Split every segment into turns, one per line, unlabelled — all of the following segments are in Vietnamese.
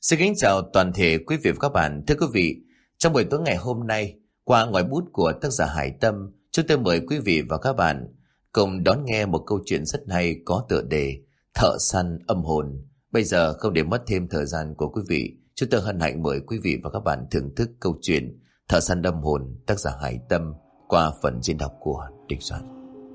Xin kính chào toàn thể quý vị và các bạn. Thưa quý vị, trong buổi tối ngày hôm nay, qua ngòi bút của tác giả Hải Tâm, chúng tôi mời quý vị và các bạn cùng đón nghe một câu chuyện rất hay có tựa đề Thợ săn âm hồn. Bây giờ không để mất thêm thời gian của quý vị, chúng tôi hân hạnh mời quý vị và các bạn thưởng thức câu chuyện Thợ săn âm hồn tác giả Hải Tâm qua phần diễn đọc của Đình Soạn.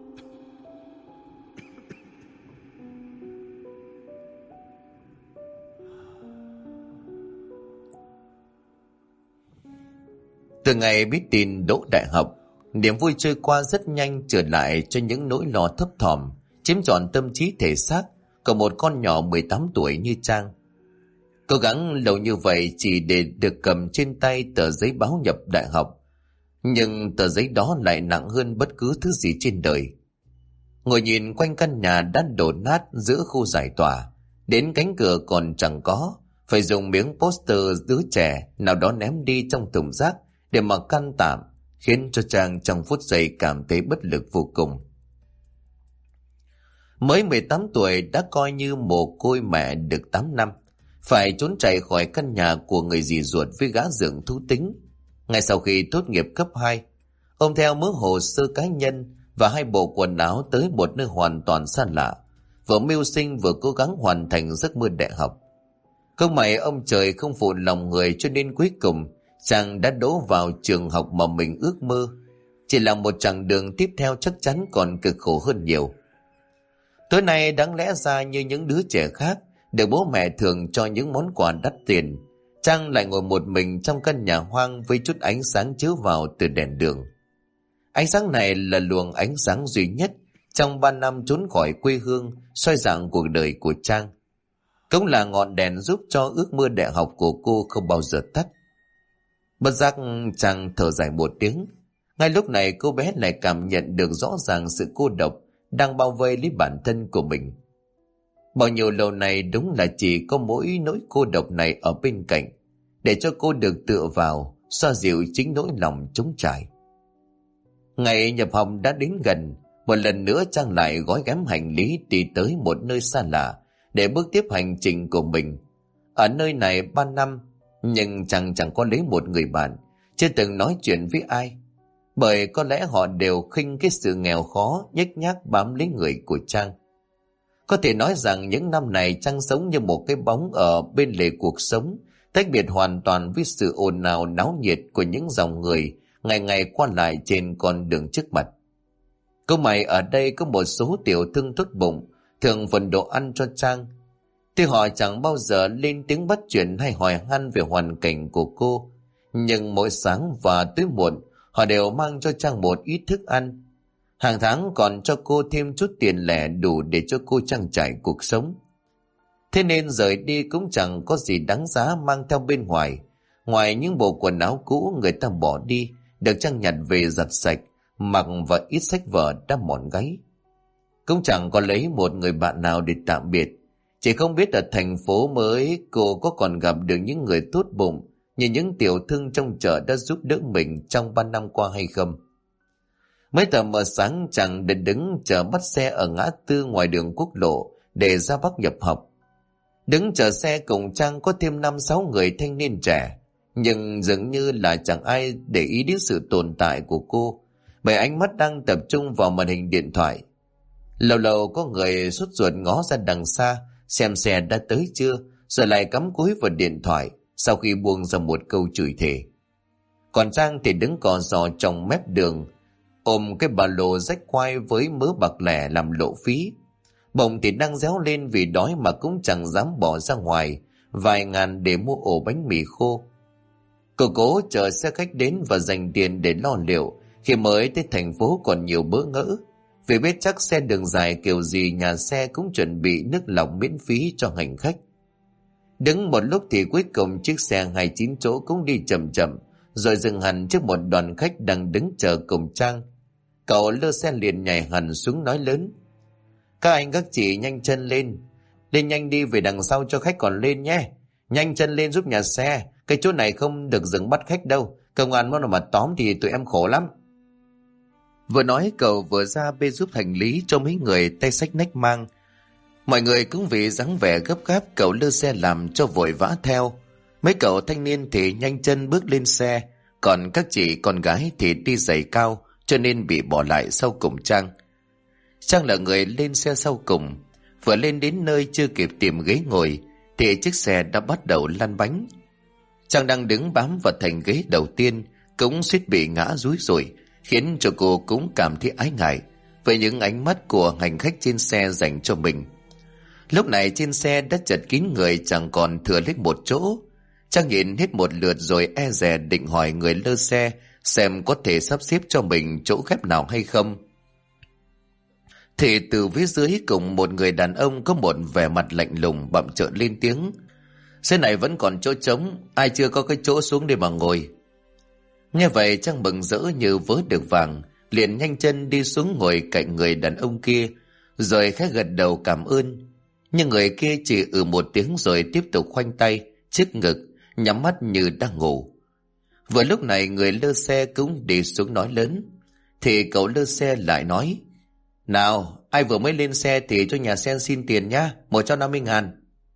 Từ ngày biết tin đỗ đại học, niềm vui trôi qua rất nhanh, trở lại cho những nỗi lo thấp thỏm chiếm trọn tâm trí thể xác của một con nhỏ 18 tuổi như Trang. Cố gắng lâu như vậy chỉ để được cầm trên tay tờ giấy báo nhập đại học, nhưng tờ giấy đó lại nặng hơn bất cứ thứ gì trên đời. Ngồi nhìn quanh căn nhà đã đổ nát giữa khu giải tỏa, đến cánh cửa còn chẳng có, phải dùng miếng poster đứa trẻ nào đó ném đi trong thùng rác để mà căn tạm, khiến cho Trang trong phút giây cảm thấy bất lực vô cùng. Mới 18 tuổi đã coi như mồ côi mẹ được 8 năm, phải trốn chạy khỏi căn nhà của người dì ruột với gã dượng thú tính. Ngay sau khi tốt nghiệp cấp 2, ôm theo mớ hồ sơ cá nhân và 2 bộ quần áo tới một nơi hoàn toàn xa lạ, vừa mưu sinh vừa cố gắng hoàn thành giấc mơ đại học. Không may ông trời không phụ lòng người, cho nên cuối cùng Trang đã đỗ vào trường học mà mình ước mơ. Chỉ là một chặng đường tiếp theo chắc chắn còn cực khổ hơn nhiều. Tối nay đáng lẽ ra như những đứa trẻ khác được bố mẹ thường cho những món quà đắt tiền, Trang lại ngồi một mình trong căn nhà hoang với chút ánh sáng chiếu vào từ đèn đường. Ánh sáng này là luồng ánh sáng duy nhất trong 3 năm trốn khỏi quê hương soi rạng cuộc đời của Trang. Cũng là ngọn đèn giúp cho ước mơ đại học của cô không bao giờ tắt. Bất giác Trang thở dài một tiếng. Ngay lúc này cô bé lại cảm nhận được rõ ràng sự cô độc đang bao vây lấy bản thân của mình. Bao nhiêu lâu nay đúng là chỉ có mỗi nỗi cô độc này ở bên cạnh, để cho cô được tựa vào, xoa dịu chính nỗi lòng trống trải. Ngày nhập học đã đến gần, một lần nữa Trang lại gói ghém hành lý đi tới một nơi xa lạ để bước tiếp hành trình của mình. Ở nơi này 3 năm, nhưng chẳng có lấy một người bạn, chưa từng nói chuyện với ai, bởi có lẽ họ đều khinh cái sự nghèo khó nhếch nhác bám lấy người của Trang. Có thể nói rằng những năm này Trang sống như một cái bóng ở bên lề cuộc sống, tách biệt hoàn toàn với sự ồn ào náo nhiệt của những dòng người ngày ngày qua lại trên con đường trước mặt. Câu mày ở đây có một số tiểu thương tốt bụng thường phần đồ ăn cho Trang. Tuy họ chẳng bao giờ lên tiếng bắt chuyện hay hỏi han về hoàn cảnh của cô, nhưng mỗi sáng và tối muộn họ đều mang cho Trang một ít thức ăn. Hàng tháng còn cho cô thêm chút tiền lẻ đủ để cho cô trang trải cuộc sống. Thế nên rời đi cũng chẳng có gì đáng giá mang theo bên ngoài, ngoài những bộ quần áo cũ người ta bỏ đi, được Trang nhặt về giặt sạch, mặc và ít sách vở đã mòn gáy. Cũng chẳng có lấy một người bạn nào để tạm biệt. Chỉ không biết ở thành phố mới cô có còn gặp được những người tốt bụng như những tiểu thương trong chợ đã giúp đỡ mình trong 3 năm qua hay không. Mấy tờ mờ sáng Trang đã đứng chờ bắt xe ở ngã tư ngoài đường quốc lộ để ra Bắc nhập học. Đứng chờ xe cùng Trang có thêm 5-6 người thanh niên trẻ, nhưng dường như là chẳng ai để ý đến sự tồn tại của cô, bởi ánh mắt đang tập trung vào màn hình điện thoại. Lâu lâu có người sốt ruột ngó ra đằng xa xem xe đã tới chưa, rồi lại cắm cúi vào điện thoại sau khi buông ra một câu chửi thề. Còn Trang thì đứng cò giò trong mép đường, ôm cái ba lô rách quai với mớ bạc lẻ làm lộ phí. Bụng thì đang réo lên vì đói mà cũng chẳng dám bỏ ra ngoài vài ngàn để mua ổ bánh mì khô. Cô cố chờ xe khách đến và dành tiền để lo liệu, khi mới tới thành phố còn nhiều bỡ ngỡ, vì biết chắc xe đường dài kiểu gì nhà xe cũng chuẩn bị nước lọc miễn phí cho hành khách. Đứng một lúc thì cuối cùng chiếc xe 29 chỗ cũng đi chậm chậm, rồi dừng hẳn trước một đoàn khách đang đứng chờ cùng Trang. Cậu lơ xe liền nhảy hẳn xuống nói lớn: "Các anh các chị nhanh chân lên, lên nhanh đi, về đằng sau cho khách còn lên nhé. Nhanh chân lên giúp nhà xe, cái chỗ này không được dừng bắt khách đâu, công an mà tóm thì tụi em khổ lắm." Vừa nói cậu vừa ra bê giúp hành lý cho mấy người tay xách nách mang. Mọi người cũng vì dáng vẻ gấp gáp cậu lơ xe làm cho vội vã theo. Mấy cậu thanh niên thì nhanh chân bước lên xe, còn các chị con gái thì đi giày cao cho nên bị bỏ lại sau cùng Trang. Trang là người lên xe sau cùng, vừa lên đến nơi chưa kịp tìm ghế ngồi thì chiếc xe đã bắt đầu lăn bánh. Trang đang đứng bám vào thành ghế đầu tiên cũng suýt bị ngã rúi rủi, khiến cho cô cũng cảm thấy ái ngại với những ánh mắt của hành khách trên xe dành cho mình. Lúc này trên xe đã chật kín người, chẳng còn thừa lấy một chỗ. Trang nhìn hết một lượt rồi e dè định hỏi người lơ xe xem có thể sắp xếp cho mình chỗ ghép nào hay không. Thì từ phía dưới cùng một người đàn ông có một vẻ mặt lạnh lùng bặm trợn lên tiếng: "Xe này vẫn còn chỗ trống, ai chưa có cái chỗ xuống để mà ngồi." Nghe vậy Trang mừng rỡ như vớ được vàng, liền nhanh chân đi xuống ngồi cạnh người đàn ông kia, rồi khẽ gật đầu cảm ơn. Nhưng người kia chỉ một tiếng rồi tiếp tục khoanh tay trước ngực, nhắm mắt như đang ngủ. Vừa lúc này người lơ xe cũng đi xuống nói lớn, thì cậu lơ xe lại nói: "Nào, ai vừa mới lên xe thì cho nhà xe xin tiền nhá, 150.000.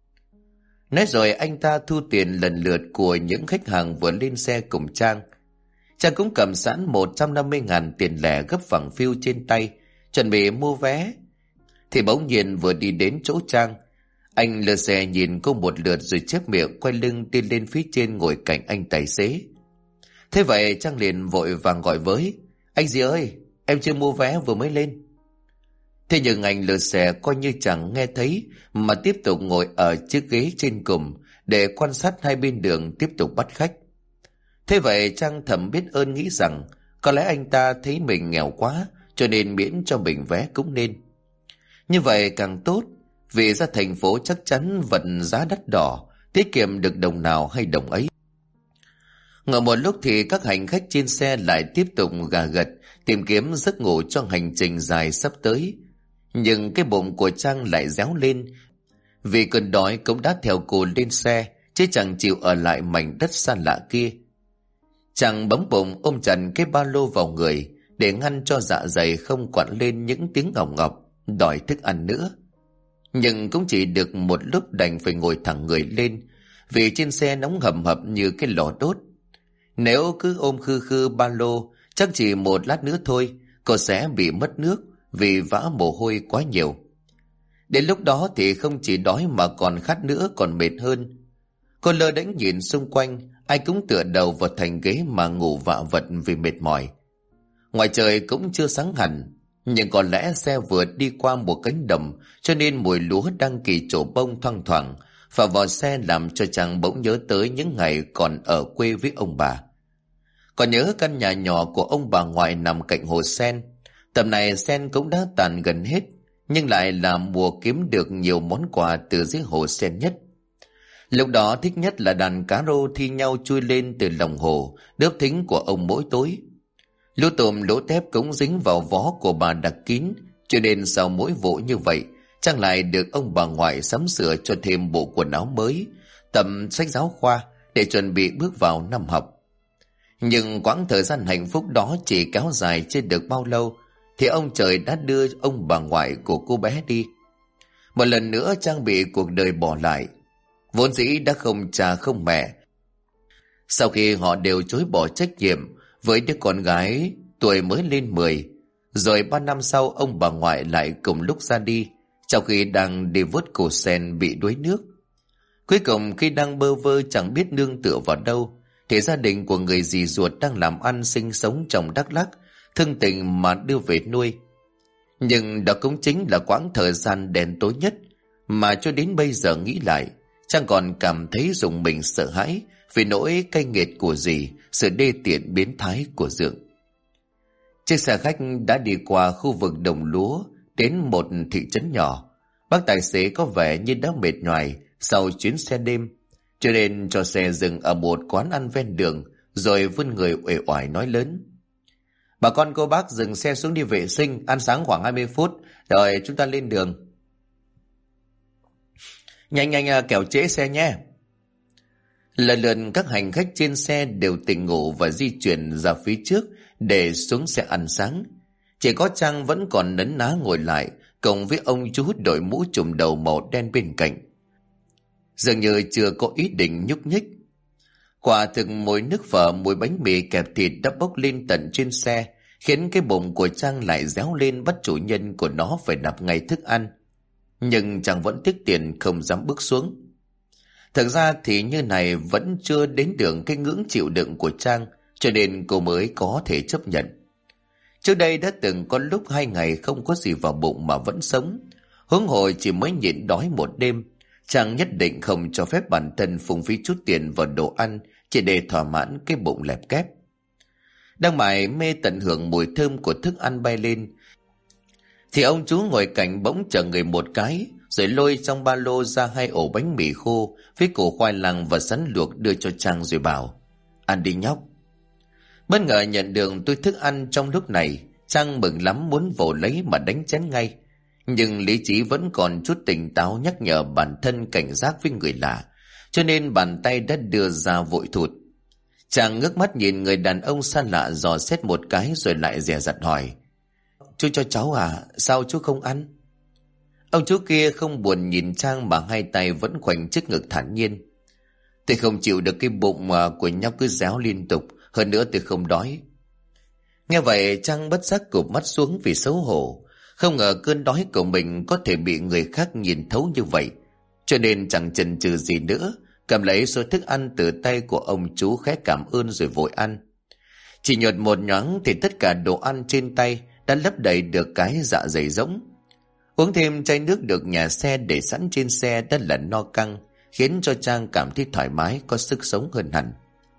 Nói rồi anh ta thu tiền lần lượt của những khách hàng vừa lên xe cùng Trang. Trang cũng cầm sẵn 150.000 tiền lẻ gấp phẳng phiu trên tay, chuẩn bị mua vé. Thì bỗng nhiên vừa đi đến chỗ Trang, anh lơ xe nhìn cô một lượt rồi chép miệng quay lưng đi lên phía trên ngồi cạnh anh tài xế. Thế vậy Trang liền vội vàng gọi với: "Anh gì ơi, em chưa mua vé vừa mới lên." Thế nhưng anh lơ xe coi như chẳng nghe thấy mà tiếp tục ngồi ở chiếc ghế trên cùng để quan sát hai bên đường tiếp tục bắt khách. Thế vậy Trang thầm biết ơn, nghĩ rằng có lẽ anh ta thấy mình nghèo quá cho nên miễn cho mình vé cũng nên. Như vậy càng tốt, vì ra thành phố chắc chắn vật giá đắt đỏ, tiết kiệm được đồng nào hay đồng ấy. Ngồi một lúc thì các hành khách trên xe lại tiếp tục gà gật tìm kiếm giấc ngủ cho hành trình dài sắp tới. Nhưng cái bụng của Trang lại réo lên, vì cơn đói cũng đã theo cô lên xe, chứ chẳng chịu ở lại mảnh đất xa lạ kia. Trang bấm bụng ôm chặt cái ba lô vào người để ngăn cho dạ dày không quặn lên những tiếng ngọc ngọc đòi thức ăn nữa. Nhưng cũng chỉ được một lúc đành phải ngồi thẳng người lên, vì trên xe nóng hầm hập như cái lò đốt. Nếu cứ ôm khư khư ba lô, chắc chỉ một lát nữa thôi cô sẽ bị mất nước vì vã mồ hôi quá nhiều. Đến lúc đó thì không chỉ đói mà còn khát nữa, còn mệt hơn. Cô lơ đễnh nhìn xung quanh, ai cũng tựa đầu vào thành ghế mà ngủ vạ vật vì mệt mỏi. Ngoài trời cũng chưa sáng hẳn, nhưng có lẽ xe vừa đi qua một cánh đồng cho nên mùi lúa đang kỳ trổ bông thoang thoảng phả vào xe, làm cho Trang bỗng nhớ tới những ngày còn ở quê với ông bà. Còn nhớ căn nhà nhỏ của ông bà ngoại nằm cạnh hồ sen. Tầm này sen cũng đã tàn gần hết, nhưng lại là mùa kiếm được nhiều món quà từ dưới hồ sen nhất. Lúc đó thích nhất là đàn cá rô thi nhau chui lên từ lòng hồ, đớp thính của ông mỗi tối. Lũ tôm lỗ tép cũng dính vào vó của bà đặc kín, cho nên sau mỗi vụ như vậy, Trang lại được ông bà ngoại sắm sửa cho thêm bộ quần áo mới, tầm sách giáo khoa để chuẩn bị bước vào năm học. Nhưng quãng thời gian hạnh phúc đó chỉ kéo dài chưa được bao lâu, thì ông trời đã đưa ông bà ngoại của cô bé đi. Một lần nữa Trang bị cuộc đời bỏ lại, vốn dĩ đã không cha không mẹ. Sau khi họ đều chối bỏ trách nhiệm với đứa con gái tuổi mới lên 10, rồi 3 năm sau ông bà ngoại lại cùng lúc ra đi, trong khi đang đi vớt củ sen bị đuối nước. Cuối cùng khi đang bơ vơ chẳng biết nương tựa vào đâu, thì gia đình của người dì ruột đang làm ăn sinh sống trong Đắk Lắk thương tình mà đưa về nuôi. Nhưng đó cũng chính là quãng thời gian đen tối nhất mà cho đến bây giờ nghĩ lại, Trang còn cảm thấy rùng mình sợ hãi vì nỗi cay nghiệt của dì, sự đê tiện biến thái của Dượng. Chiếc xe khách đã đi qua khu vực đồng lúa đến một thị trấn nhỏ. Bác tài xế có vẻ như đã mệt nhoài sau chuyến xe đêm, cho nên cho xe dừng ở một quán ăn ven đường, rồi vươn người uể oải nói lớn: "Bà con cô bác dừng xe xuống đi vệ sinh, ăn sáng khoảng 20 phút, rồi chúng ta lên đường. Nhanh nhanh kẻo trễ xe nhé." Lần lượt các hành khách trên xe đều tỉnh ngủ và di chuyển ra phía trước để xuống xe ăn sáng. Chỉ có Trang vẫn còn nấn ná ngồi lại, cùng với ông chú đội mũ trùm đầu màu đen bên cạnh. Dường như chưa có ý định nhúc nhích. Quả thực mùi nước phở, mùi bánh mì kẹp thịt đã bốc lên tận trên xe, khiến cái bụng của Trang lại réo lên, bắt chủ nhân của nó phải nạp ngay thức ăn. Nhưng Trang vẫn tiếc tiền không dám bước xuống. Thực ra thì như này vẫn chưa đến được cái ngưỡng chịu đựng của Trang, cho nên cô mới có thể chấp nhận. Trước đây đã từng có lúc 2 ngày không có gì vào bụng mà vẫn sống. Huống hồ chỉ mới nhịn đói một đêm, Trang nhất định không cho phép bản thân phung phí chút tiền vào đồ ăn chỉ để thỏa mãn cái bụng lẹp kép. Đang mải mê tận hưởng mùi thơm của thức ăn bay lên, thì ông chú ngồi cạnh bỗng chở người một cái, rồi lôi trong ba lô ra 2 ổ bánh mì khô với củ khoai lang và sắn luộc đưa cho Trang rồi bảo: ăn đi nhóc. Bất ngờ nhận được túi thức ăn trong lúc này, Trang mừng lắm muốn vồ lấy mà đánh chén ngay. Nhưng lý trí vẫn còn chút tỉnh táo nhắc nhở bản thân cảnh giác với người lạ, cho nên bàn tay đã đưa ra vội thụt. Chàng ngước mắt nhìn người đàn ông xa lạ dò xét một cái rồi lại dè dặt hỏi: chú cho cháu à, sao chú không ăn? Ông chú kia không buồn nhìn Trang mà 2 tay vẫn khoanh trước ngực thản nhiên: tôi không chịu được cái bụng mà của nhóc cứ réo liên tục, hơn nữa tôi không đói. Nghe vậy Trang bất giác cụp mắt xuống vì xấu hổ. Không ngờ cơn đói của mình có thể bị người khác nhìn thấu như vậy, cho nên chẳng chần chừ gì nữa, cầm lấy số thức ăn từ tay của ông chú khẽ cảm ơn rồi vội ăn. Chỉ nhột một nhoáng thì tất cả đồ ăn trên tay đã lấp đầy được cái dạ dày rỗng. Uống thêm chai nước được nhà xe để sẵn trên xe đã là no căng, khiến cho Trang cảm thấy thoải mái, có sức sống hơn hẳn.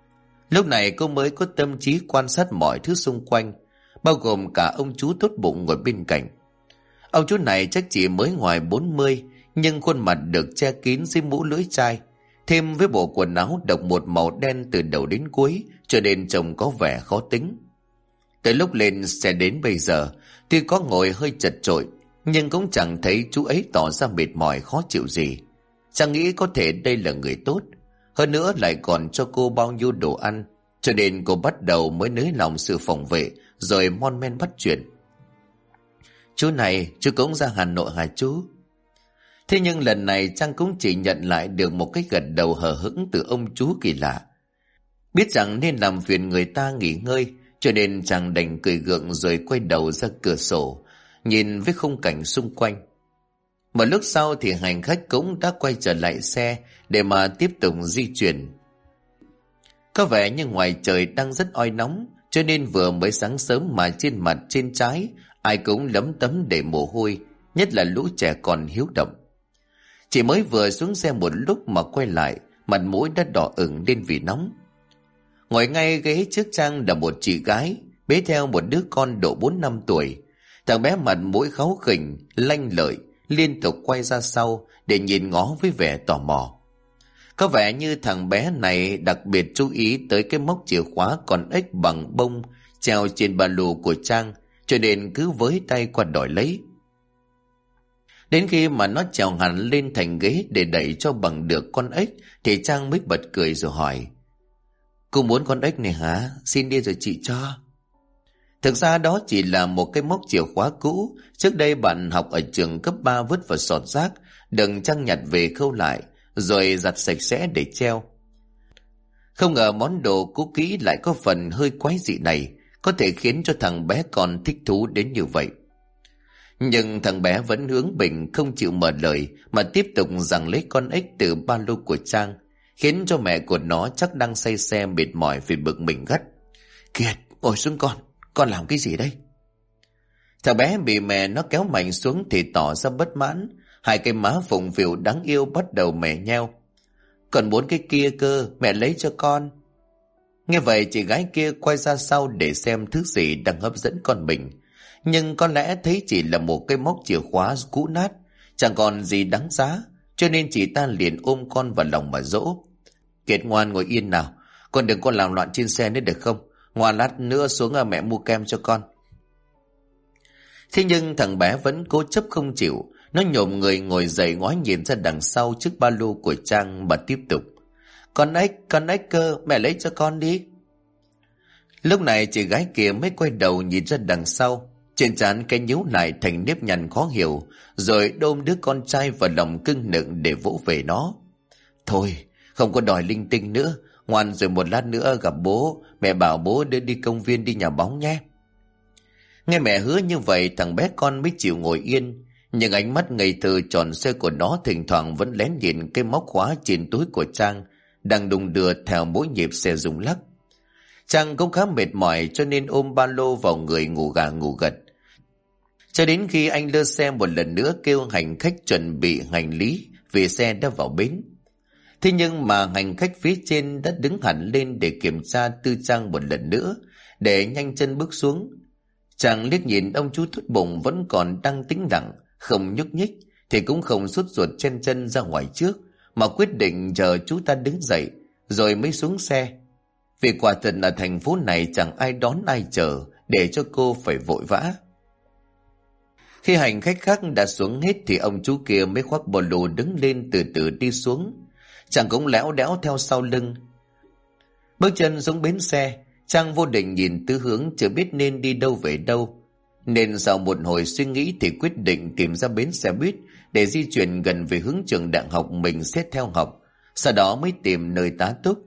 Lúc này cô mới có tâm trí quan sát mọi thứ xung quanh, bao gồm cả ông chú tốt bụng ngồi bên cạnh. Ông chú này chắc chỉ mới ngoài 40, nhưng khuôn mặt được che kín dưới mũ lưỡi chai, thêm với bộ quần áo độc một màu đen từ đầu đến cuối, cho nên trông có vẻ khó tính. Tới lúc lên xe đến bây giờ, tuy có ngồi hơi chật chội, nhưng cũng chẳng thấy chú ấy tỏ ra mệt mỏi khó chịu gì. Chẳng nghĩ có thể đây là người tốt, hơn nữa lại còn cho cô bao nhiêu đồ ăn, cho nên cô bắt đầu mới nới lòng sự phòng vệ, rồi mon men bắt chuyện: chú này, chú cũng ra Hà Nội hả chú? Thế nhưng lần này Trang cũng chỉ nhận lại được một cái gật đầu hờ hững từ ông chú kỳ lạ. Biết rằng nên làm phiền người ta nghỉ ngơi, cho nên Trang đành cười gượng rồi quay đầu ra cửa sổ, nhìn với khung cảnh xung quanh. Một lúc sau thì hành khách cũng đã quay trở lại xe để mà tiếp tục di chuyển. Có vẻ như ngoài trời đang rất oi nóng, cho nên vừa mới sáng sớm mà trên mặt trên trái ai cũng lấm tấm để mồ hôi, nhất là lũ trẻ còn hiếu động. Chỉ mới vừa xuống xe một lúc mà quay lại, mặt mũi đã đỏ ửng lên vì nóng. Ngồi ngay ghế trước Trang là một chị gái, bế theo một đứa con độ 4-5 tuổi. Thằng bé mặt mũi kháu khỉnh, lanh lợi, liên tục quay ra sau để nhìn ngó với vẻ tò mò. Có vẻ như thằng bé này đặc biệt chú ý tới cái móc chìa khóa con ếch bằng bông treo trên ba lô của Trang, cho nên cứ với tay qua đòi lấy. Đến khi mà nó trèo hẳn lên thành ghế để đẩy cho bằng được con ếch thì Trang mới bật cười rồi hỏi: cô muốn con ếch này hả? Xin đi rồi chị cho. Thực ra đó chỉ là một cái móc chìa khóa cũ, trước đây bạn học ở trường cấp 3 vứt vào sọt rác, đừng Trang nhặt về khâu lại rồi giặt sạch sẽ để treo. Không ngờ món đồ cũ kỹ lại có phần hơi quái dị này có thể khiến cho thằng bé còn thích thú đến như vậy. Nhưng thằng bé vẫn hướng bình không chịu mở lời mà tiếp tục giằng lấy con ếch từ ba lô của Trang, khiến cho mẹ của nó chắc đang say xe mệt mỏi vì bực mình gắt: Kiệt, ngồi xuống con làm cái gì đây? Thằng bé bị mẹ nó kéo mạnh xuống thì tỏ ra bất mãn, 2 cái má phụng phịu đáng yêu bắt đầu mè nheo: còn muốn cái kia cơ, mẹ lấy cho con. Nghe vậy chị gái kia quay ra sau để xem thứ gì đang hấp dẫn con mình, nhưng có lẽ thấy chỉ là một cái móc chìa khóa cũ nát, chẳng còn gì đáng giá, cho nên chị ta liền ôm con vào lòng mà dỗ: Kiệt ngoan ngồi yên nào, con đừng có làm loạn trên xe nữa được không? Ngoan lát nữa xuống mẹ mua kem cho con. Thế nhưng thằng bé vẫn cố chấp không chịu, nó nhổm người ngồi dậy ngoái nhìn ra đằng sau chiếc ba lô của Trang mà tiếp tục: con ếch cơ, mẹ lấy cho con đi. Lúc này chị gái kia mới quay đầu nhìn ra đằng sau, Trên trán cái nhíu lại thành nếp nhăn khó hiểu, rồi đôm đứa con trai vào lòng cưng nựng để vỗ về nó. Thôi, không có đòi linh tinh nữa, ngoan rồi một lát nữa gặp bố, mẹ bảo bố đưa đi công viên đi nhà bóng nhé. Nghe mẹ hứa như vậy, thằng bé con mới chịu ngồi yên, nhưng ánh mắt ngây thơ tròn xoe của nó thỉnh thoảng vẫn lén nhìn cái móc khóa trên túi của Trang, đang đung đưa theo mỗi nhịp xe rung lắc. Trang cũng khá mệt mỏi cho nên ôm ba lô vào người ngủ gà ngủ gật. Cho đến khi anh lơ xe một lần nữa kêu hành khách chuẩn bị hành lý vì xe đã vào bến. Thế nhưng mà hành khách phía trên đã đứng hẳn lên để kiểm tra tư trang một lần nữa, để nhanh chân bước xuống. Chàng liếc nhìn ông chú thút bụng vẫn còn đang tĩnh lặng, không nhúc nhích, thì cũng không sốt ruột chen chân ra ngoài trước, mà quyết định chờ chú ta đứng dậy, rồi mới xuống xe. Vì quả thật ở thành phố này chẳng ai đón ai chờ, để cho cô phải vội vã. Khi hành khách khác đã xuống hết thì ông chú kia mới khoác bộ lù đứng lên từ từ đi xuống. Chàng cũng léo đéo theo sau lưng. Bước chân xuống bến xe, Trang vô định nhìn tứ hướng chưa biết nên đi đâu về đâu. Nên sau một hồi suy nghĩ thì quyết định tìm ra bến xe buýt để di chuyển gần về hướng trường đại học mình xét theo học, sau đó mới tìm nơi tá túc.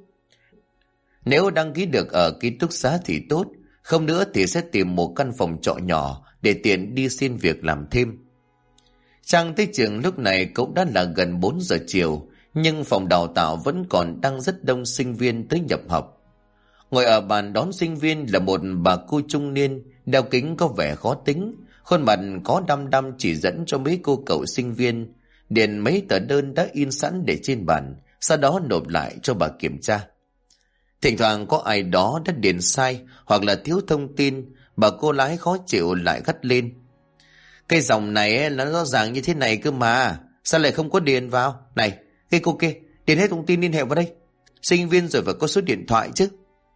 Nếu đăng ký được ở ký túc xá thì tốt, không nữa thì sẽ tìm một căn phòng trọ nhỏ để tiện đi xin việc làm thêm. Trang tới trường lúc này cũng đã là gần 4 giờ chiều, nhưng phòng đào tạo vẫn còn đang rất đông sinh viên tới nhập học. Ngồi ở bàn đón sinh viên là một bà cô trung niên, đeo kính có vẻ khó tính, khuôn mặt có đăm đăm chỉ dẫn cho mấy cô cậu sinh viên điền mấy tờ đơn đã in sẵn để trên bàn, sau đó nộp lại cho bà kiểm tra. Thỉnh thoảng có ai đó đã điền sai hoặc là thiếu thông tin, bà cô lái khó chịu lại gắt lên. Cái dòng này là rõ ràng như thế này cơ mà, sao lại không có điền vào? Này, cái cô kia, điền hết thông tin liên hệ vào đây. Sinh viên rồi phải có số điện thoại chứ.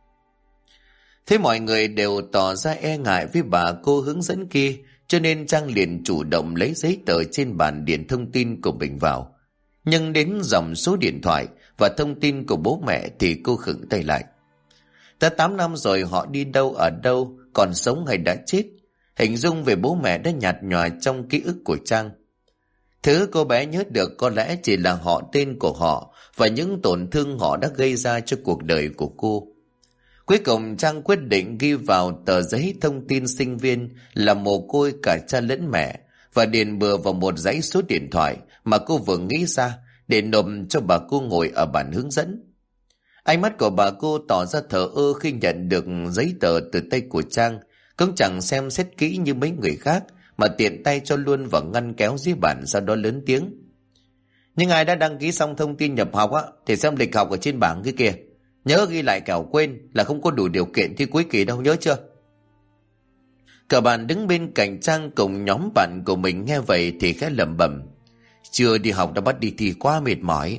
Thế mọi người đều tỏ ra e ngại với bà cô hướng dẫn kia, cho nên Trang liền chủ động lấy giấy tờ trên bàn điền thông tin của mình vào. Nhưng đến dòng số điện thoại và thông tin của bố mẹ thì cô khựng tay lại. Đã 8 năm rồi họ đi đâu ở đâu, còn sống hay đã chết, hình dung về bố mẹ đã nhạt nhòa trong ký ức của Trang. Thứ cô bé nhớ được có lẽ chỉ là họ, tên của họ và những tổn thương họ đã gây ra cho cuộc đời của cô. Cuối cùng Trang quyết định ghi vào tờ giấy thông tin sinh viên là mồ côi cả cha lẫn mẹ và điền bừa vào một dãy số điện thoại mà cô vừa nghĩ ra để nộp cho bà cô ngồi ở bàn hướng dẫn. Ánh mắt của bà cô tỏ ra thờ ơ khi nhận được giấy tờ từ tay của Trang, cũng chẳng xem xét kỹ như mấy người khác mà tiện tay cho luôn vào ngăn kéo dưới bàn, sau đó lớn tiếng. Nhưng ai đã đăng ký xong thông tin nhập học thì xem lịch học ở trên bảng kia kìa. Nhớ ghi lại kẻo quên là không có đủ điều kiện thi cuối kỳ đâu, nhớ chưa? Cả bạn đứng bên cạnh Trang cùng nhóm bạn của mình nghe vậy thì khẽ lẩm bẩm. Chưa đi học đã bắt đi thi quá mệt mỏi.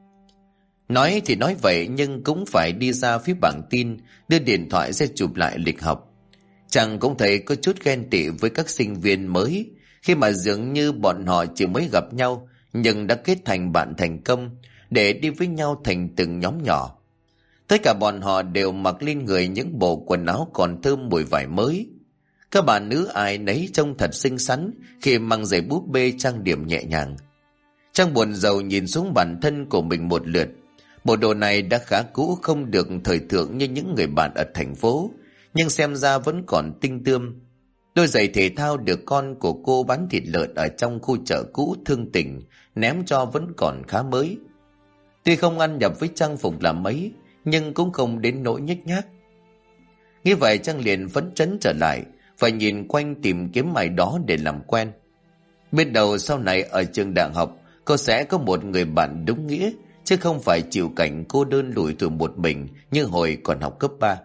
Nói thì nói vậy nhưng cũng phải đi ra phía bảng tin, đưa điện thoại ra chụp lại lịch học. Trang cũng thấy có chút ghen tị với các sinh viên mới, khi mà dường như bọn họ chỉ mới gặp nhau nhưng đã kết thành bạn thành công, để đi với nhau thành từng nhóm nhỏ. Tất cả bọn họ đều mặc lên người những bộ quần áo còn thơm mùi vải mới. Các bạn nữ ai nấy trông thật xinh xắn khi mang giày búp bê trang điểm nhẹ nhàng. Trang buồn rầu nhìn xuống bản thân của mình một lượt. Bộ đồ này đã khá cũ, không được thời thượng như những người bạn ở thành phố, nhưng xem ra vẫn còn tinh tươm. Đôi giày thể thao được con của cô bán thịt lợn ở trong khu chợ cũ Thương Tình ném cho vẫn còn khá mới. Tuy không ăn nhập với trang phục là mấy, nhưng cũng không đến nỗi nhếch nhác. Như vậy Trang liền phấn chấn trở lại, phải nhìn quanh tìm kiếm ai đó để làm quen. Biết đâu sau này ở trường đại học cô sẽ có một người bạn đúng nghĩa, chứ không phải chịu cảnh cô đơn lủi thủi một mình như hồi còn học cấp 3.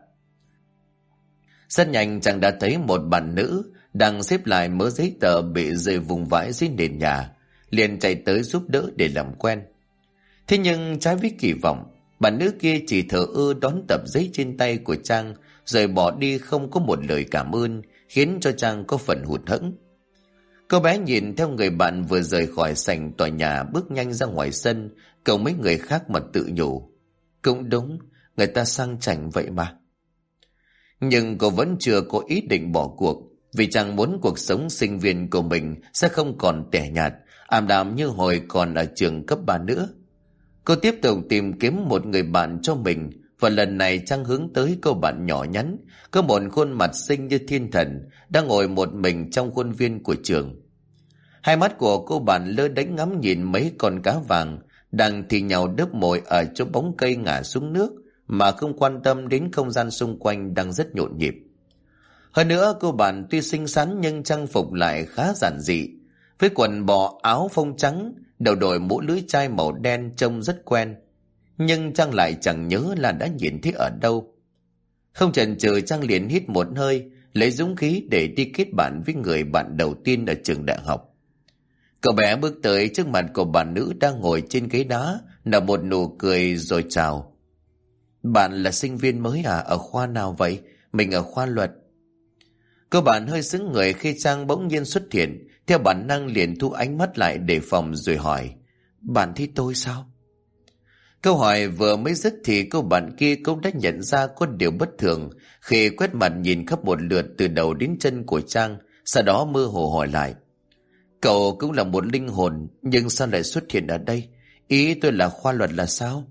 Rất nhanh Trang đã thấy một bạn nữ đang xếp lại mớ giấy tờ bị rơi vùng vãi dưới nền nhà, liền chạy tới giúp đỡ để làm quen. Thế nhưng trái với kỳ vọng, bạn nữ kia chỉ thờ ơ đón tập giấy trên tay của Trang rồi bỏ đi, không có một lời cảm ơn, khiến cho Trang có phần hụt hẫng. Cô bé nhìn theo người bạn vừa rời khỏi sảnh tòa nhà bước nhanh ra ngoài sân, cùng mấy người khác mà tự nhủ. Cũng đúng, người ta sang chảnh vậy mà. Nhưng cô vẫn chưa có ý định bỏ cuộc. vì chàng muốn cuộc sống sinh viên của mình sẽ không còn tẻ nhạt, ảm đạm như hồi còn ở trường cấp 3 nữa. Cô tiếp tục tìm kiếm một người bạn cho mình, và lần này Trang hướng tới cô bạn nhỏ nhắn, có một khuôn mặt xinh như thiên thần, đang ngồi một mình trong khuôn viên của trường. Hai mắt của cô bạn lơ đánh ngắm nhìn mấy con cá vàng đang thì nhào đớp mồi ở chỗ bóng cây ngả xuống nước, mà không quan tâm đến không gian xung quanh đang rất nhộn nhịp. Hơn nữa, cô bạn tuy xinh xắn nhưng trang phục lại khá giản dị, với quần bò áo phông trắng, đầu đội mũ lưỡi chai màu đen trông rất quen. Nhưng Trang lại chẳng nhớ là đã nhìn thấy ở đâu. Không chần chừ, Trang liền hít một hơi, lấy dũng khí để đi kết bạn với người bạn đầu tiên ở trường đại học. Cậu bé bước tới trước mặt của bạn nữ đang ngồi trên ghế đá, nở một nụ cười rồi chào. Bạn là sinh viên mới à? Ở khoa nào vậy? Mình ở khoa luật. Cô bạn hơi sững người khi Trang bỗng nhiên xuất hiện, theo bản năng liền thu ánh mắt lại đề phòng rồi hỏi. Bạn thấy tôi sao? Câu hỏi vừa mới dứt thì cô bạn kia cũng đã nhận ra có điều bất thường khi quét mặt nhìn khắp một lượt từ đầu đến chân của Trang, sau đó mơ hồ hỏi lại. Cậu cũng là một linh hồn, nhưng sao lại xuất hiện ở đây? Ý tôi là khoa luật là sao?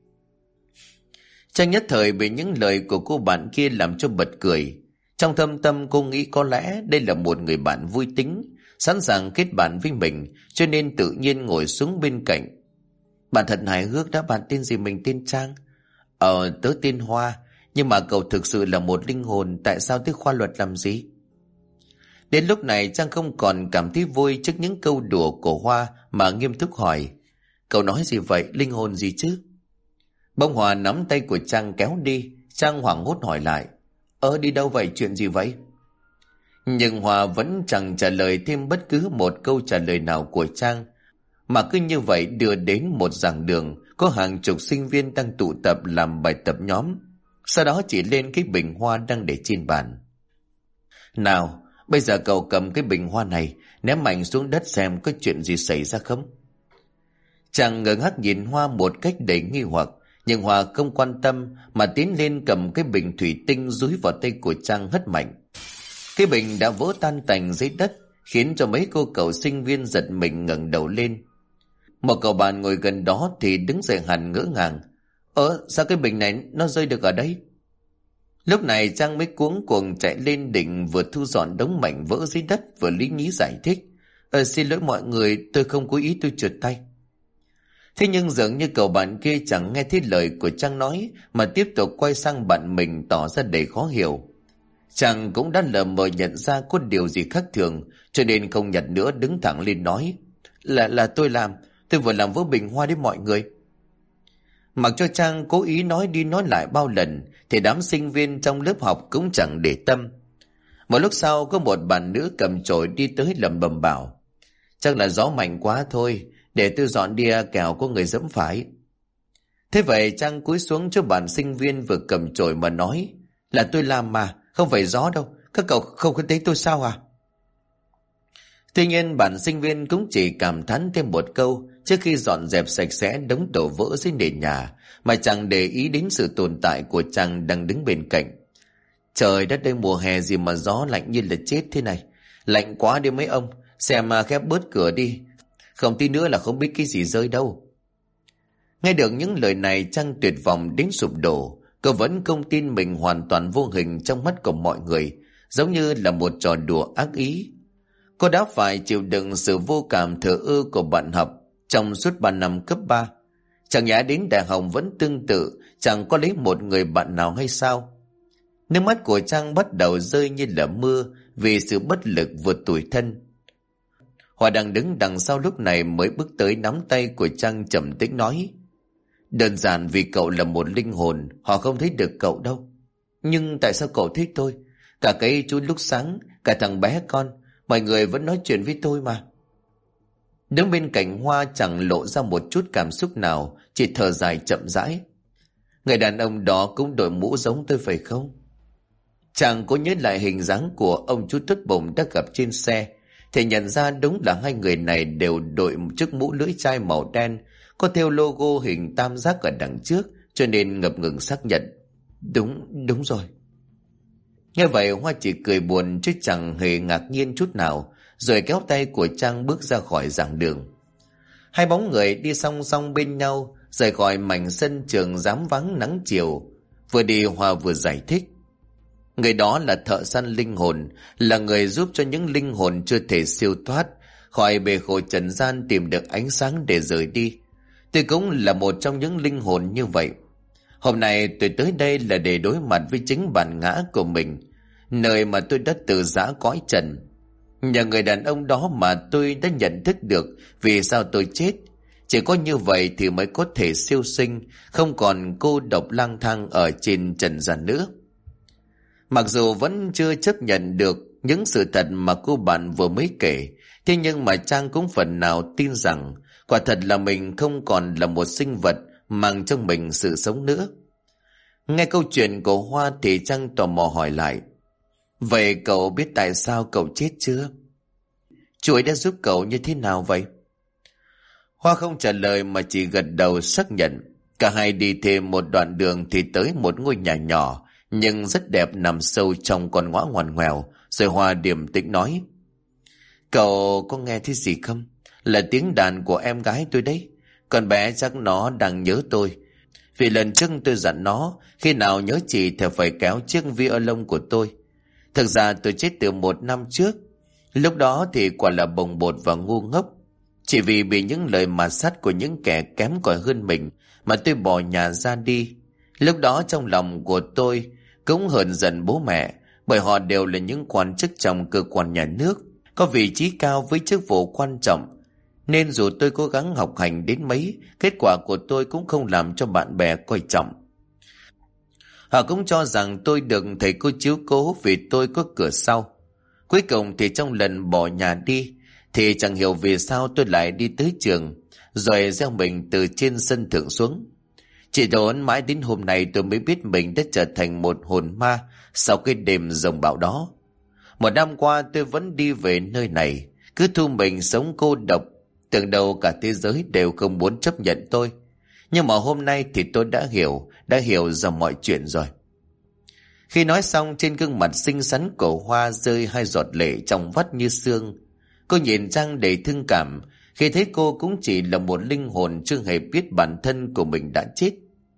Trang nhất thời bị những lời của cô bạn kia làm cho bật cười. Trong thâm tâm cô nghĩ có lẽ đây là một người bạn vui tính, sẵn sàng kết bạn với mình, cho nên tự nhiên ngồi xuống bên cạnh. Bạn thật hài hước đó. Bạn tên gì? Mình tên Trang. Tớ tên Hoa. Nhưng mà cậu thực sự là một linh hồn, tại sao tới khoa luật làm gì? Đến lúc này Trang không còn cảm thấy vui trước những câu đùa của Hoa, mà nghiêm túc hỏi. Cậu nói gì vậy? Linh hồn gì chứ? Bông Hoa nắm tay của Trang kéo đi. Trang hoảng hốt hỏi lại. Đi đâu vậy? Chuyện gì vậy? Nhưng Hoa vẫn chẳng trả lời thêm bất cứ một câu trả lời nào của Trang, mà cứ như vậy đưa đến một giảng đường có hàng chục sinh viên đang tụ tập làm bài tập nhóm. Sau đó chỉ lên cái bình hoa đang để trên bàn. Nào, bây giờ cậu cầm cái bình hoa này, ném mạnh xuống đất xem có chuyện gì xảy ra không. Chàng ngơ ngác nhìn Hoa một cách đầy nghi hoặc, nhưng Hoa không quan tâm mà tiến lên cầm cái bình thủy tinh dúi vào tay của Trang hất mạnh. Cái bình đã vỡ tan tành dưới đất, khiến cho mấy cô cậu sinh viên giật mình ngẩng đầu lên. Một cậu bạn ngồi gần đó thì đứng dậy hẳn ngỡ ngàng. Sao cái bình này nó rơi được ở đây? Lúc này Trang mới cuống cuồng chạy lên định vừa thu dọn đống mảnh vỡ dưới đất vừa lý nhí giải thích. Xin lỗi mọi người, tôi không cố ý, tôi trượt tay. Thế nhưng dường như cậu bạn kia chẳng nghe thấy lời của Trang nói, mà tiếp tục quay sang bạn mình tỏ ra đầy khó hiểu. Chàng cũng đã lờ mờ nhận ra có điều gì khác thường, cho nên không nhặt nữa, đứng thẳng lên nói. Là tôi làm, tôi vừa làm vỡ bình hoa đấy mọi người. Mặc cho Trang cố ý nói đi nói lại bao lần, thì đám sinh viên trong lớp học cũng chẳng để tâm. Một lúc sau có một bạn nữ cầm chổi đi tới lẩm bẩm bảo. Chắc là gió mạnh quá thôi, để tôi dọn đi kẻo có người dẫm phải. Thế vậy Trang cúi xuống cho bạn sinh viên vừa cầm chổi mà nói. Là tôi làm mà, không phải gió đâu, các cậu không có thấy tôi sao à? Tuy nhiên bạn sinh viên cũng chỉ cảm thán thêm một câu trước khi dọn dẹp sạch sẽ đống đổ vỡ dưới nền nhà, mà chẳng để ý đến sự tồn tại của Trang đang đứng bên cạnh. Trời đất ơi, mùa hè gì mà gió lạnh như là chết thế này. Lạnh quá đi mấy ông, xem mà khép bớt cửa đi, không tí nữa là không biết cái gì rơi đâu. Nghe được những lời này Trang tuyệt vọng đến sụp đổ. Cô vẫn không tin mình hoàn toàn vô hình trong mắt của mọi người, giống như là một trò đùa ác ý. Cô đã phải chịu đựng sự vô cảm thờ ơ của bạn học trong suốt 3 năm cấp 3. Chẳng nhẽ đến đại học vẫn tương tự, chẳng có lấy một người bạn nào hay sao? Nước mắt của Trang bắt đầu rơi như là mưa vì sự bất lực vượt tủi thân. Hòa đang đứng đằng sau lúc này mới bước tới nắm tay của Trang trầm tĩnh nói. Đơn giản vì cậu là một linh hồn, họ không thấy được cậu đâu. Nhưng tại sao cậu thích tôi? Cả cái chú lúc sáng, cả thằng bé con, mọi người vẫn nói chuyện với tôi mà. Đứng bên cạnh Hoa chẳng lộ ra một chút cảm xúc nào, chỉ thở dài chậm rãi. Người đàn ông đó cũng đội mũ giống tôi phải không? Chàng có nhớ lại hình dáng của ông chú Tốt Bụng đã gặp trên xe, thì nhận ra đúng là hai người này đều đội một chiếc mũ lưỡi chai màu đen, có theo logo hình tam giác ở đằng trước, cho nên ngập ngừng xác nhận. Đúng rồi. Nghe vậy Hoa chỉ cười buồn chứ chẳng hề ngạc nhiên chút nào, rồi kéo tay của Trang bước ra khỏi giảng đường. Hai bóng người đi song song bên nhau, rời khỏi mảnh sân trường rám vắng nắng chiều. Vừa đi Hoa vừa giải thích. Người đó là thợ săn linh hồn, là người giúp cho những linh hồn chưa thể siêu thoát khỏi bể khổ trần gian tìm được ánh sáng để rời đi. Tôi cũng là một trong những linh hồn như vậy. Hôm nay tôi tới đây là để đối mặt với chính bản ngã của mình, nơi mà tôi đã từ giã cõi trần. Nhờ người đàn ông đó mà tôi đã nhận thức được vì sao tôi chết. Chỉ có như vậy thì mới có thể siêu sinh, không còn cô độc lang thang ở trên trần gian nữa. Mặc dù vẫn chưa chấp nhận được những sự thật mà cô bạn vừa mới kể, thế nhưng mà Trang cũng phần nào tin rằng quả thật là mình không còn là một sinh vật mang trong mình sự sống nữa. Nghe câu chuyện của Hoa thì Trang tò mò hỏi lại. Vậy cậu biết tại sao cậu chết chưa? Chú ấy đã giúp cậu như thế nào vậy? Hoa không trả lời mà chỉ gật đầu xác nhận. Cả hai đi thêm một đoạn đường thì tới một ngôi nhà nhỏ nhưng rất đẹp nằm sâu trong con ngõ ngoằn ngoèo. Rồi Hoa điềm tĩnh nói. Cậu có nghe thấy gì không? Là tiếng đàn của em gái tôi đấy. Con bé chắc nó đang nhớ tôi. Vì lần trước tôi dặn nó khi nào nhớ chị thì phải kéo chiếc violon của tôi. Thực ra tôi chết từ 1 năm trước. Lúc đó thì quả là bồng bột và ngu ngốc. Chỉ vì bị những lời mà sắt của những kẻ kém cỏi hơn mình mà tôi bỏ nhà ra đi. Lúc đó trong lòng của tôi cũng hờn giận bố mẹ, bởi họ đều là những quan chức trong cơ quan nhà nước, có vị trí cao với chức vụ quan trọng. Nên dù tôi cố gắng học hành đến mấy, kết quả của tôi cũng không làm cho bạn bè coi trọng. Họ cũng cho rằng tôi được thầy cô chiếu cố vì tôi có cửa sau. Cuối cùng thì trong lần bỏ nhà đi thì chẳng hiểu vì sao tôi lại đi tới trường, rồi gieo mình từ trên sân thượng xuống. Chỉ đốn mãi đến hôm nay tôi mới biết mình đã trở thành một hồn ma sau cái đêm rồng bão đó. 1 năm qua tôi vẫn đi về nơi này, cứ thu mình sống cô độc, tưởng đâu cả thế giới đều không muốn chấp nhận tôi. Nhưng mà hôm nay thì tôi đã hiểu ra mọi chuyện rồi. Khi nói xong, trên gương mặt xinh xắn của Hoa rơi 2 giọt lệ trong vắt như sương. Cô nhìn Trang đầy thương cảm khi thấy cô cũng chỉ là một linh hồn chưa hề biết bản thân của mình đã chết.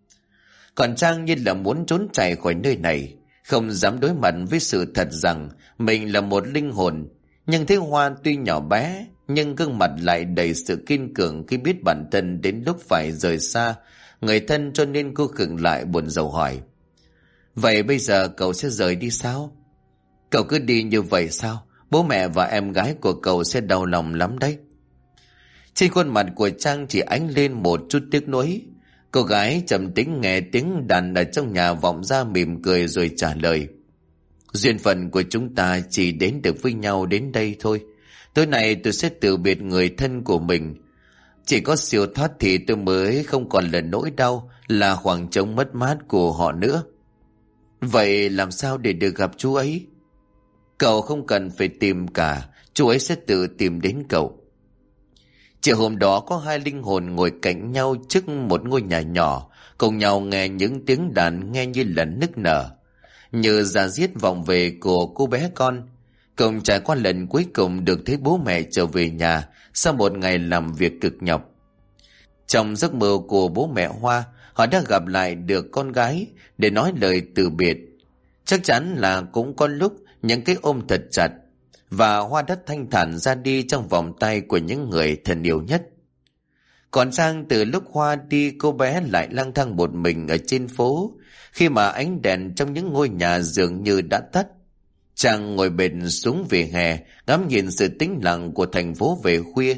Còn Trang như là muốn trốn chạy khỏi nơi này, không dám đối mặt với sự thật rằng mình là một linh hồn. Nhưng thấy Hoa tuy nhỏ bé nhưng gương mặt lại đầy sự kiên cường khi biết bản thân đến lúc phải rời xa người thân, cho nên cô khựng lại buồn rầu hỏi. Vậy bây giờ cậu sẽ rời đi sao? Cậu cứ đi như vậy sao? Bố mẹ và em gái của cậu sẽ đau lòng lắm đấy. Trên khuôn mặt của Trang chỉ ánh lên một chút tiếc nuối. Cô gái trầm tĩnh nghe tiếng đàn ở trong nhà vọng ra, mỉm cười rồi trả lời. Duyên phận của chúng ta chỉ đến được với nhau đến đây thôi. Tối nay tôi sẽ từ biệt người thân của mình. Chỉ có siêu thoát thì tôi mới không còn là nỗi đau, là khoảng trống mất mát của họ nữa. Vậy làm sao để được gặp chú ấy? Cậu không cần phải tìm cả, chú ấy sẽ tự tìm đến cậu. Chiều hôm đó có 2 linh hồn ngồi cạnh nhau trước một ngôi nhà nhỏ, cùng nhau nghe những tiếng đàn nghe như là nức nở, như da diết vọng về của cô bé con. Cùng trải qua lần cuối cùng được thấy bố mẹ trở về nhà sau một ngày làm việc cực nhọc. Trong giấc mơ của bố mẹ Hoa, họ đã gặp lại được con gái để nói lời từ biệt. Chắc chắn là cũng có lúc những cái ôm thật chặt, và Hoa đã thanh thản ra đi trong vòng tay của những người thân yêu nhất. Còn Trang, từ lúc Hoa đi, cô bé lại lang thang một mình ở trên phố, khi mà ánh đèn trong những ngôi nhà dường như đã tắt. Trang ngồi bệt xuống vỉa hè, ngắm nhìn sự tĩnh lặng của thành phố về khuya.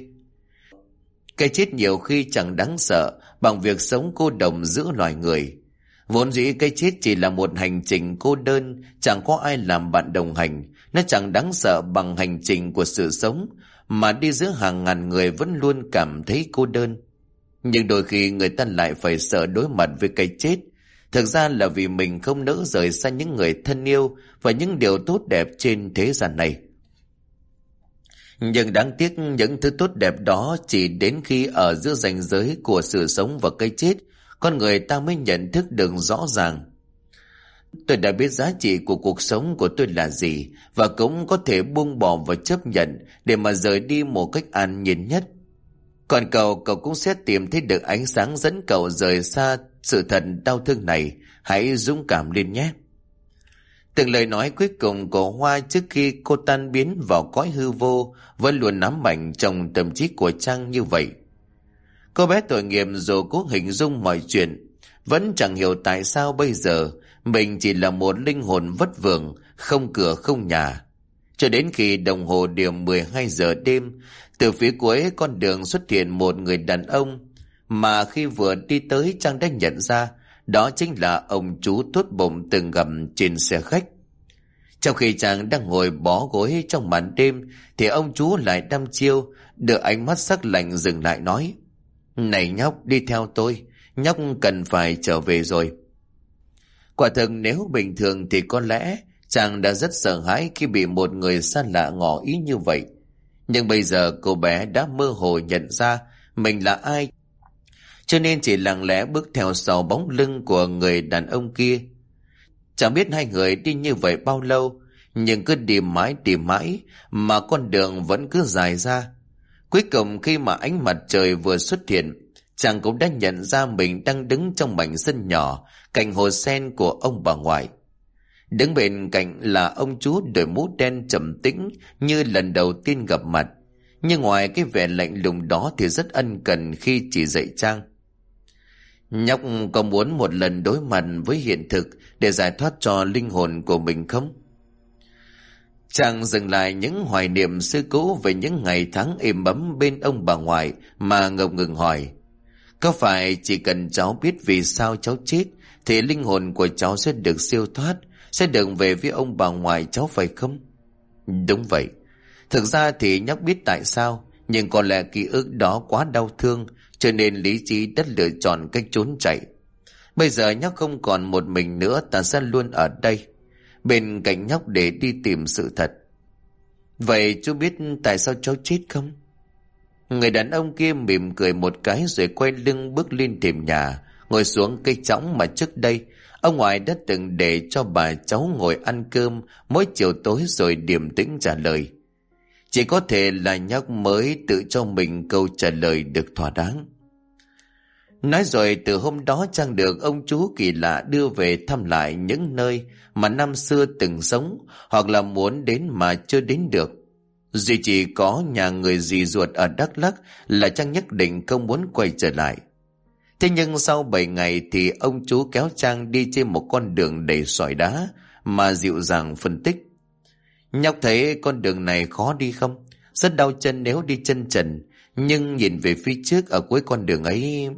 Cái chết nhiều khi chẳng đáng sợ bằng việc sống cô độc giữa loài người. Vốn dĩ cái chết chỉ là một hành trình cô đơn, chẳng có ai làm bạn đồng hành. Nó chẳng đáng sợ bằng hành trình của sự sống, mà đi giữa hàng ngàn người vẫn luôn cảm thấy cô đơn. Nhưng đôi khi người ta lại phải sợ đối mặt với cái chết. Thực ra là vì mình không nỡ rời xa những người thân yêu và những điều tốt đẹp trên thế gian này. Nhưng đáng tiếc những thứ tốt đẹp đó chỉ đến khi ở giữa ranh giới của sự sống và cái chết, con người ta mới nhận thức được rõ ràng. Tôi đã biết giá trị của cuộc sống của tôi là gì, và cũng có thể buông bỏ và chấp nhận để mà rời đi một cách an nhiên nhất. Còn cậu cũng sẽ tìm thấy được ánh sáng dẫn cậu rời xa sự thật đau thương này. Hãy dũng cảm lên nhé. Từng lời nói cuối cùng của Hoa trước khi cô tan biến vào cõi hư vô vẫn luôn ám ảnh trong tâm trí của Trang như vậy. Cô bé tội nghiệp dù cố hình dung mọi chuyện, vẫn chẳng hiểu tại sao bây giờ mình chỉ là một linh hồn vất vưởng, không cửa không nhà. Cho đến khi đồng hồ điểm 12 giờ đêm, từ phía cuối con đường xuất hiện một người đàn ông, mà khi vừa đi tới Trang đã nhận ra đó chính là ông chú tốt bụng từng gặp trên xe khách. Trong khi Trang đang ngồi bó gối trong màn đêm thì ông chú lại đăm chiêu, đưa ánh mắt sắc lạnh dừng lại nói: "Này nhóc, đi theo tôi, nhóc cần phải trở về rồi." Quả thực nếu bình thường thì có lẽ Trang đã rất sợ hãi khi bị một người xa lạ ngỏ ý như vậy. Nhưng bây giờ cô bé đã mơ hồ nhận ra mình là ai, cho nên chỉ lặng lẽ bước theo sau bóng lưng của người đàn ông kia. Chẳng biết hai người đi như vậy bao lâu, nhưng cứ đi mãi mà con đường vẫn cứ dài ra. Cuối cùng khi mà ánh mặt trời vừa xuất hiện, chàng cũng đã nhận ra mình đang đứng trong mảnh sân nhỏ cạnh hồ sen của ông bà ngoại. Đứng bên cạnh là ông chú đội mũ đen trầm tĩnh như lần đầu tiên gặp mặt, nhưng ngoài cái vẻ lạnh lùng đó thì rất ân cần khi chỉ dạy Trang: "Nhóc có muốn một lần đối mặt với hiện thực để giải thoát cho linh hồn của mình không?" Chàng dừng lại những hoài niệm xưa cũ về những ngày tháng êm ấm bên ông bà ngoại mà ngập ngừng hỏi: "Có phải chỉ cần cháu biết vì sao cháu chết thì linh hồn của cháu sẽ được siêu thoát, sẽ được về với ông bà ngoại cháu phải không?" Đúng vậy. Thực ra thì nhóc biết tại sao, nhưng có lẽ ký ức đó quá đau thương, cho nên lý trí đã lựa chọn cách trốn chạy. Bây giờ nhóc không còn một mình nữa, ta sẽ luôn ở đây bên cạnh nhóc để đi tìm sự thật. "Vậy chú biết tại sao cháu chết không?" Người đàn ông kia mỉm cười một cái rồi quay lưng bước lên thềm nhà, ngồi xuống cây chõng mà trước đây ông ngoại đã từng để cho bà cháu ngồi ăn cơm mỗi chiều tối, rồi điềm tĩnh trả lời. Chỉ có thể là nhóc mới tự cho mình câu trả lời được thỏa đáng. Nói rồi từ hôm đó Trang được ông chú kỳ lạ đưa về thăm lại những nơi mà năm xưa từng sống, hoặc là muốn đến mà chưa đến được. Duy chỉ có nhà người dì ruột ở Đắk Lắk là Trang nhất định không muốn quay trở lại. Thế nhưng sau 7 ngày thì ông chú kéo Trang đi trên một con đường đầy sỏi đá mà dịu dàng phân tích: "Nhóc thấy con đường này khó đi không? Rất đau chân nếu đi chân trần, nhưng nhìn về phía trước ở cuối con đường ấy..."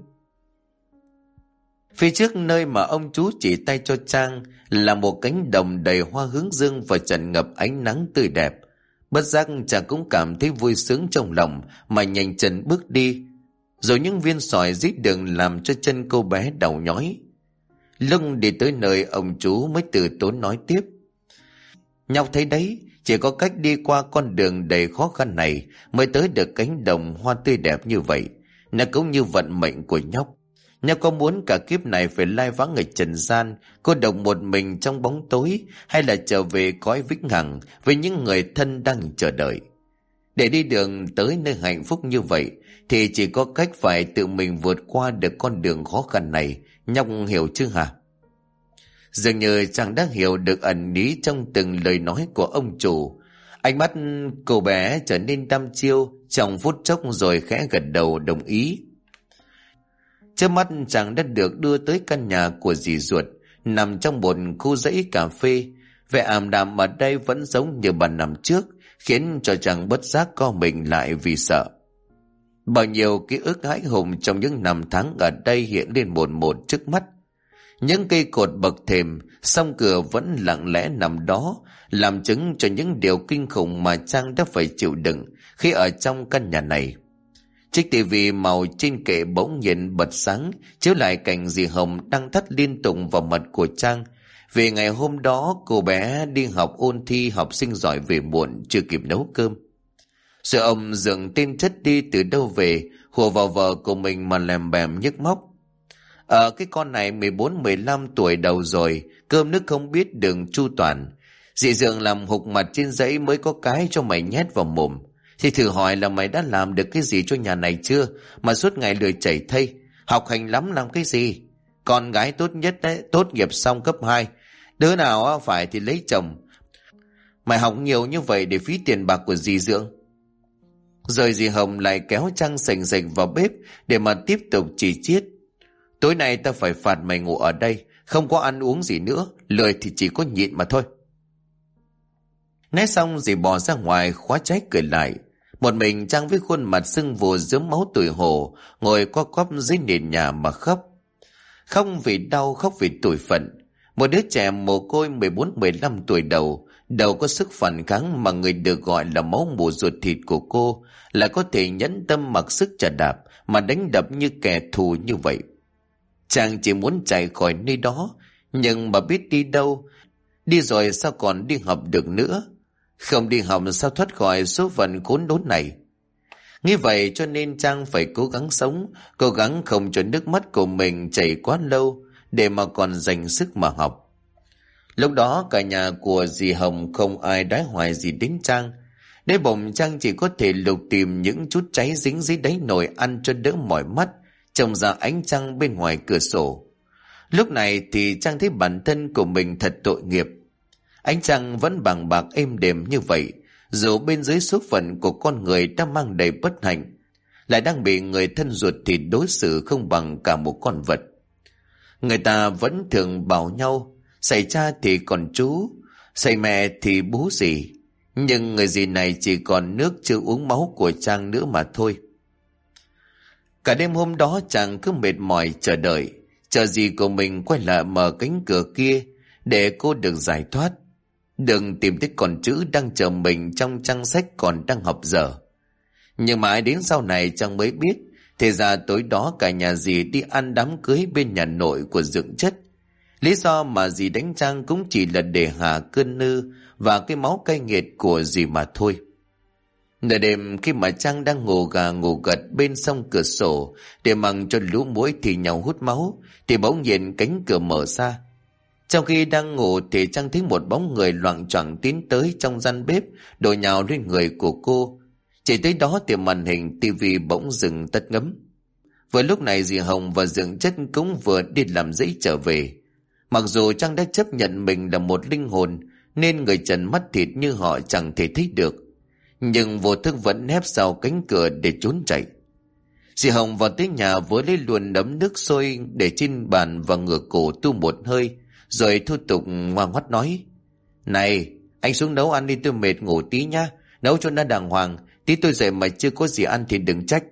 Phía trước nơi mà ông chú chỉ tay cho Trang là một cánh đồng đầy hoa hướng dương và tràn ngập ánh nắng tươi đẹp. Bất giác Trang cũng cảm thấy vui sướng trong lòng mà nhanh chân bước đi. Rồi những viên sỏi rít đường làm cho chân cô bé đau nhói. Lúc đi tới nơi, ông chú mới từ tốn nói tiếp: "Nhóc thấy đấy, chỉ có cách đi qua con đường đầy khó khăn này mới tới được cánh đồng hoa tươi đẹp như vậy. Nó cũng như vận mệnh của nhóc. Nhóc có muốn cả kiếp này phải lai vắng ở trần gian, cô độc một mình trong bóng tối, hay là trở về cõi vĩnh hằng với những người thân đang chờ đợi? Để đi đường tới nơi hạnh phúc như vậy thì chỉ có cách phải tự mình vượt qua được con đường khó khăn này. Nhóc hiểu chứ hả?" Dường như chàng đã hiểu được ẩn ý trong từng lời nói của ông chủ. Ánh mắt cô bé trở nên đăm chiêu trong phút chốc, rồi khẽ gật đầu đồng ý. Trước mắt chàng đã được đưa tới căn nhà của dì ruột, nằm trong một khu dãy cà phê. Vẻ ảm đạm ở đây vẫn giống như 3 năm trước, khiến cho chàng bất giác co mình lại vì sợ. Bao nhiêu ký ức hãi hùng trong những năm tháng ở đây hiện lên một trước mắt. Những cây cột bậc thềm, song cửa vẫn lặng lẽ nằm đó, làm chứng cho những điều kinh khủng mà Trang đã phải chịu đựng khi ở trong căn nhà này. Chiếc tivi màu trên kệ bỗng nhiên bật sáng, chiếu lại cảnh dì Hồng đang thét liên tục vào mặt của Trang. Vì ngày hôm đó cô bé đi học ôn thi, học sinh giỏi về muộn chưa kịp nấu cơm. Rồi ông Dượng tên chất đi từ đâu về, hùa vào vợ của mình mà lèm bèm nhức móc. Cái con này 14-15 tuổi đầu rồi, cơm nước không biết đường chu toàn. Dì Dượng làm hục mặt trên giấy mới có cái cho mày nhét vào mồm. Thì thử hỏi là mày đã làm được cái gì cho nhà này chưa, mà suốt ngày lười chảy thây, học hành lắm làm cái gì? Con gái tốt nhất đấy, tốt nghiệp xong cấp 2, đứa nào phải thì lấy chồng. Mày học nhiều như vậy để phí tiền bạc của dì Dượng. Rồi dì Hồng lại kéo Trang sành sạch vào bếp để mà tiếp tục chỉ chiết. Tối nay ta phải phạt mày ngủ ở đây, không có ăn uống gì nữa, lười thì chỉ có nhịn mà thôi. Nói xong dì bỏ ra ngoài khóa trái cửa lại. Một mình Trang với khuôn mặt sưng vù rớm máu tủi hổ ngồi co quắp dưới nền nhà mà khóc. Không vì đau, khóc vì tủi phận. Một đứa trẻ mồ côi 14-15 tuổi đầu có sức phản kháng mà người được gọi là máu mủ ruột thịt của cô là có thể nhẫn tâm mặc sức chà đạp mà đánh đập như kẻ thù như vậy. Chàng chỉ muốn chạy khỏi nơi đó, nhưng mà biết đi đâu, đi rồi sao còn đi học được nữa, không đi học sao thoát khỏi số phận khốn đốn này. Nghĩ vậy cho nên Trang phải cố gắng sống, cố gắng không cho nước mắt của mình chảy quá lâu để mà còn dành sức mà học. Lúc đó cả nhà của dì Hồng không ai đái hoài gì đến Trang. Để bụng Trang chỉ có thể lục tìm những chút cháy dính dưới đáy nồi ăn cho đỡ mỏi mắt, trông ra ánh trăng bên ngoài cửa sổ. Lúc này thì Trang thấy bản thân của mình thật tội nghiệp. Ánh trăng vẫn bằng bạc êm đềm như vậy, dù bên dưới số phận của con người đã mang đầy bất hạnh, lại đang bị người thân ruột thịt đối xử không bằng cả một con vật. Người ta vẫn thường bảo nhau, xảy cha thì còn chú, xảy mẹ thì bố dì, nhưng người dì này chỉ còn nước chưa uống máu của Trang nữa mà thôi. Cả đêm hôm đó Trang cứ mệt mỏi chờ đợi, chờ dì của mình quay lại mở cánh cửa kia để cô được giải thoát, đừng tìm thấy con chữ đang chờ mình trong trang sách còn đang học dở. Nhưng mãi đến sau này Trang mới biết, thì ra tối đó cả nhà dì đi ăn đám cưới bên nhà nội của Dượng Chất. Lý do mà dì đánh Trang cũng chỉ là để hạ cơn nư và cái máu cay nghiệt của dì mà thôi. Nửa đêm khi mà Trang đang ngủ gà ngủ gật bên sông cửa sổ để mặc cho lũ muỗi thì nhau hút máu, thì bỗng nhiên cánh cửa mở ra. Trong khi đang ngủ thì Trang thấy một bóng người loạng choạng tiến tới trong gian bếp, đổ nhào lên người của cô. Chỉ tới đó thì màn hình tivi bỗng dừng tắt ngấm. Vừa lúc này dì Hồng và Dượng Chất cũng vừa đi làm dãy trở về. Mặc dù Trang đã chấp nhận mình là một linh hồn nên người trần mắt thịt như họ chẳng thể thấy được, nhưng vô thức vẫn nép sau cánh cửa để trốn chạy. Dì Hồng vào tới nhà với lấy luôn nấm nước sôi để trên bàn và ngửa cổ tu một hơi, rồi thu tục ngoan ngoắt nói: "Này, anh xuống nấu ăn đi, tôi mệt ngủ tí nhá, nấu cho nó đàng hoàng, tí tôi dậy mà chưa có gì ăn thì đừng trách."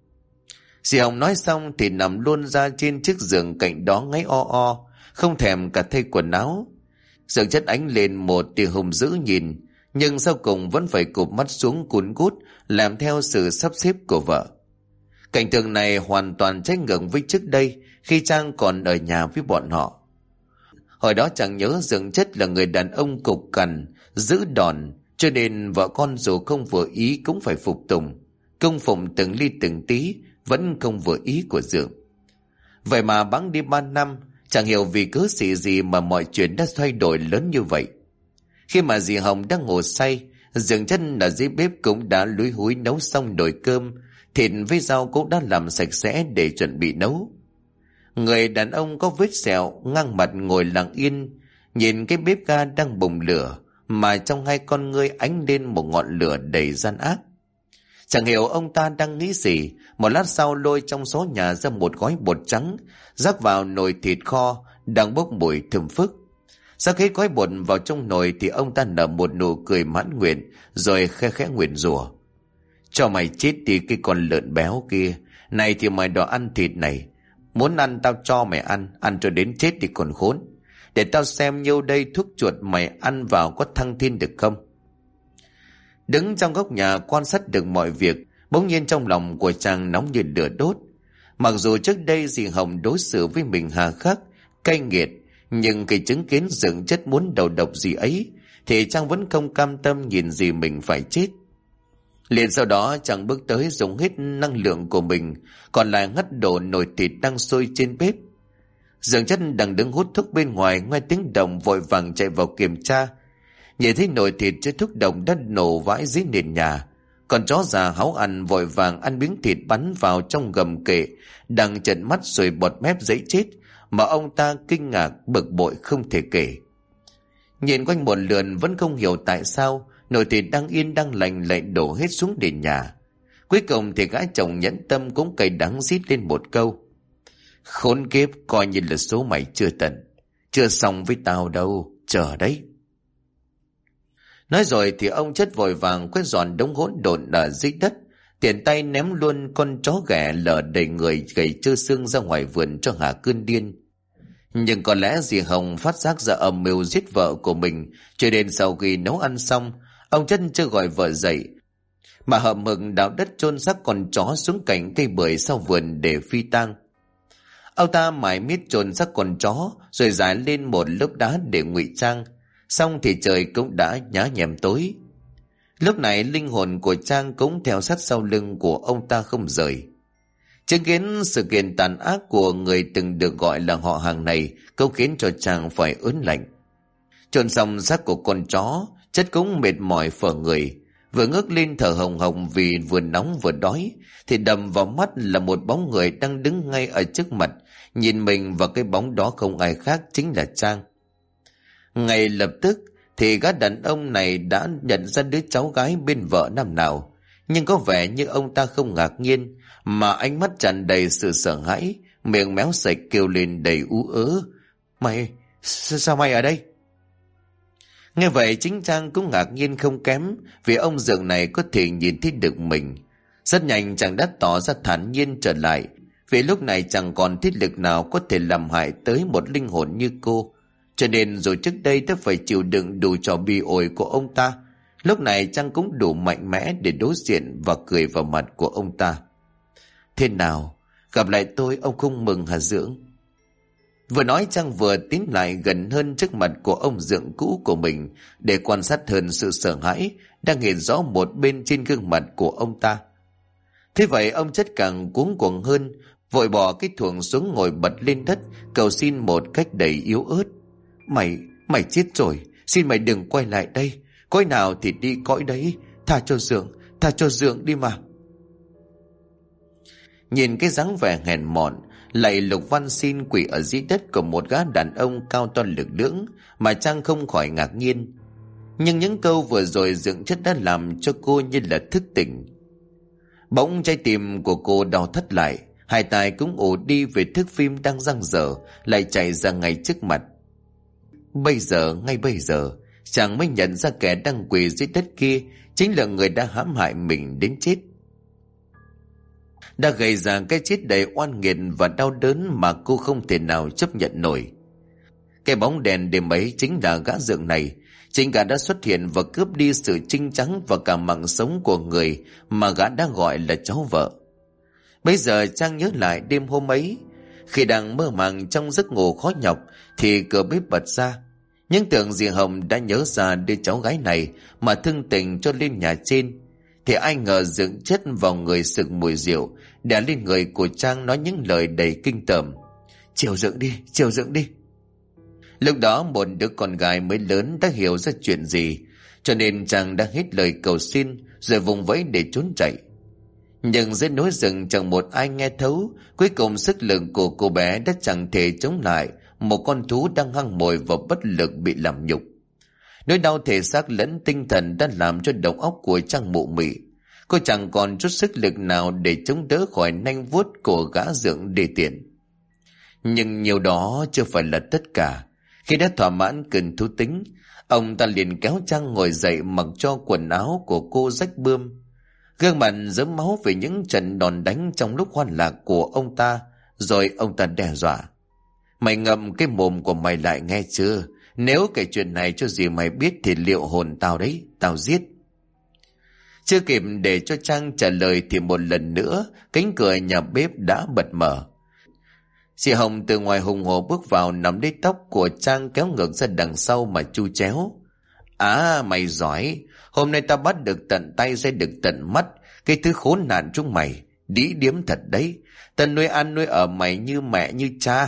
Dì Hồng nói xong thì nằm luôn ra trên chiếc giường cạnh đó ngáy o o, không thèm cả thay quần áo. Dượng Chất ánh lên một tia hung dữ nhìn, nhưng sau cùng vẫn phải cụp mắt xuống cún cút làm theo sự sắp xếp của vợ. Cảnh tượng này hoàn toàn trái ngược với trước đây khi Trang còn ở nhà với bọn họ. Hồi đó chẳng nhớ Dượng Chất là người đàn ông cục cằn, giữ đòn, cho nên vợ con dù không vừa ý cũng phải phục tùng, cung phụng từng ly từng tí, vẫn không vừa ý của Dượng. Vậy mà bẵng đi 3 năm, chẳng hiểu vì cớ gì mà mọi chuyện đã thay đổi lớn như vậy. Khi mà dì Hồng đang ngủ say, Dượng Chất ở dưới bếp cũng đã lúi húi nấu xong nồi cơm, thịt với rau cũng đã làm sạch sẽ để chuẩn bị nấu. Người đàn ông có vết sẹo ngang mặt ngồi lặng yên, nhìn cái bếp ga đang bùng lửa, mà trong hai con ngươi ánh lên một ngọn lửa đầy gian ác. Chẳng hiểu ông ta đang nghĩ gì, một lát sau lôi trong số nhà ra một gói bột trắng, rắc vào nồi thịt kho đang bốc mùi thơm phức. Sau khi gói bột vào trong nồi thì ông ta nở một nụ cười mãn nguyện, rồi khe khẽ nguyền rủa: "Cho mày chết đi cái con lợn béo kia, này thì mày đòi ăn thịt này, muốn ăn tao cho mày ăn, ăn cho đến chết thì còn khốn. Để tao xem nhiêu đây thuốc chuột mày ăn vào có thăng thiên được không." Đứng trong góc nhà quan sát được mọi việc, bỗng nhiên trong lòng của chàng nóng như lửa đốt. Mặc dù trước đây dì Hồng đối xử với mình hà khắc, cay nghiệt, nhưng khi chứng kiến Dượng Chất muốn đầu độc dì ấy thì chàng vẫn không cam tâm nhìn dì mình phải chết. Liền sau đó chàng bước tới dùng hết năng lượng của mình còn lại ngắt đổ nồi thịt đang sôi trên bếp. Dượng Chất đang đứng hút thuốc bên ngoài, nghe tiếng động vội vàng chạy vào kiểm tra. Nhìn thấy nồi thịt chứa thuốc độc đã nổ vãi dưới nền nhà. Con chó già háu ăn vội vàng ăn miếng thịt bắn vào trong gầm kệ, đang trợn mắt rồi bọt mép giấy chết, mà ông ta kinh ngạc bực bội không thể kể. Nhìn quanh một lượt vẫn không hiểu tại sao nồi thịt đang yên đang lành lại đổ hết xuống nền nhà. Cuối cùng thì gã chồng nhẫn tâm cũng cay đắng rít lên một câu: khốn kiếp, coi như là số mày chưa tận, chưa xong với tao đâu, chờ đấy. Nói rồi thì ông Chất vội vàng quét dọn đống hỗn độn ở dưới đất, tiện tay ném luôn con chó ghẻ lở đầy người gầy trơ xương ra ngoài vườn cho hả cơn điên. Nhưng có lẽ dì Hồng phát giác ra âm mưu giết vợ của mình, cho nên sau khi nấu ăn xong, ông Chất chưa gọi vợ dậy, mà hậm hực đào đất chôn xác con chó xuống cạnh cây bưởi sau vườn để phi tang. Ông ta mải miết chôn xác con chó rồi rải lên một lớp đá để ngụy trang. Xong thì trời cũng đã nhá nhem tối. Lúc này linh hồn của Trang cũng theo sát sau lưng của ông ta không rời. Chứng kiến sự kiện tàn ác của người từng được gọi là họ hàng này cũng khiến cho Trang phải ớn lạnh. Chôn xong xác của con chó, Chất cũng mệt mỏi phờ người, vừa ngước lên thở hồng hồng vì vừa nóng vừa đói, thì đầm vào mắt là một bóng người đang đứng ngay ở trước mặt, nhìn mình, và cái bóng đó không ai khác chính là Trang. Ngay lập tức thì gã đàn ông này đã nhận ra đứa cháu gái bên vợ năm nào, nhưng có vẻ như ông ta không ngạc nhiên, mà ánh mắt tràn đầy sự sợ hãi, miệng méo sạch kêu lên đầy ú ớ: Mày, sao mày ở đây? Nghe vậy chính Trang cũng ngạc nhiên không kém, vì ông Dượng này có thể nhìn thấy được mình. Rất nhanh chàng đã tỏ ra thản nhiên trở lại, vì lúc này chẳng còn thiết lực nào có thể làm hại tới một linh hồn như cô. Cho nên rồi trước đây đã phải chịu đựng đủ trò bi ổi của ông ta, lúc này Trang cũng đủ mạnh mẽ để đối diện và cười vào mặt của ông ta. Thế nào, gặp lại tôi ông không mừng hả Dượng? Vừa nói Trang vừa tiến lại gần hơn trước mặt của ông Dượng cũ của mình để quan sát hơn sự sợ hãi đang hiện rõ một bên trên gương mặt của ông ta. Thế vậy ông Chất càng cuống cuồng hơn, vội bỏ cái thuồng xuống ngồi bật lên đất cầu xin một cách đầy yếu ớt: Mày chết rồi, xin mày đừng quay lại đây, cõi nào thì đi cõi đấy, tha cho Dượng đi mà. Nhìn cái dáng vẻ hèn mọn lại lục văn xin quỷ ở dưới đất của một gã đàn ông cao to lực lưỡng mà Trang không khỏi ngạc nhiên. Nhưng những câu vừa rồi Dượng Chất đã làm cho cô như là thức tỉnh. Bỗng trái tim của cô đau thắt lại, hai tai cũng ù đi về thước phim đang giăng dở lại chạy ra ngay trước mặt. Ngay bây giờ chàng mới nhận ra kẻ đang quỳ dưới đất kia chính là người đã hãm hại mình đến chết, đã gây ra cái chết đầy oan nghiệt và đau đớn mà cô không thể nào chấp nhận nổi. Cái bóng đèn đêm ấy chính là gã Dượng này, chính gã đã xuất hiện và cướp đi sự trinh trắng và cả mạng sống của người mà gã đã gọi là cháu vợ. Bây giờ Trang nhớ lại đêm hôm ấy, khi đang mơ màng trong giấc ngủ khó nhọc thì cửa bếp bật ra. Nhưng tưởng dì Hồng đã nhớ ra đứa cháu gái này mà thương tình cho lên nhà trên, thì ai ngờ Dượng Chất vào người sực mùi rượu, đè lên người của Trang nói những lời đầy kinh tởm: Chiều Dượng đi. Lúc đó một đứa con gái mới lớn đã hiểu ra chuyện gì, cho nên Trang đã hết lời cầu xin rồi vùng vẫy để trốn chạy. Nhưng dưới núi rừng chẳng một ai nghe thấu, cuối cùng sức lực của cô bé đã chẳng thể chống lại một con thú đang hăng mồi và bất lực bị làm nhục. Nỗi đau thể xác lẫn tinh thần đã làm cho đầu óc của Trang mụ mị. Cô chẳng còn chút sức lực nào để chống đỡ khỏi nanh vuốt của gã Dượng đề tiện. Nhưng nhiều đó chưa phải là tất cả. Khi đã thỏa mãn cơn thú tính, ông ta liền kéo Trang ngồi dậy, mặc cho quần áo của cô rách bươm, gương mặt rớm máu vì những trận đòn đánh trong lúc hoan lạc của ông ta. Rồi ông ta đe dọa: Mày ngậm cái mồm của mày lại nghe chưa? Nếu kể chuyện này cho dì mày biết thì liệu hồn tao đấy, tao giết. Chưa kịp để cho Trang trả lời thì một lần nữa cánh cửa nhà bếp đã bật mở. Chị Hồng từ ngoài hùng hồ bước vào, nắm lấy tóc của Trang kéo ngược ra đằng sau mà chu chéo: Mày giỏi, hôm nay tao bắt được tận tay ra được tận mắt cái thứ khốn nạn chúng mày, đĩ điếm thật đấy. Tao nuôi ăn nuôi ở mày như mẹ như cha,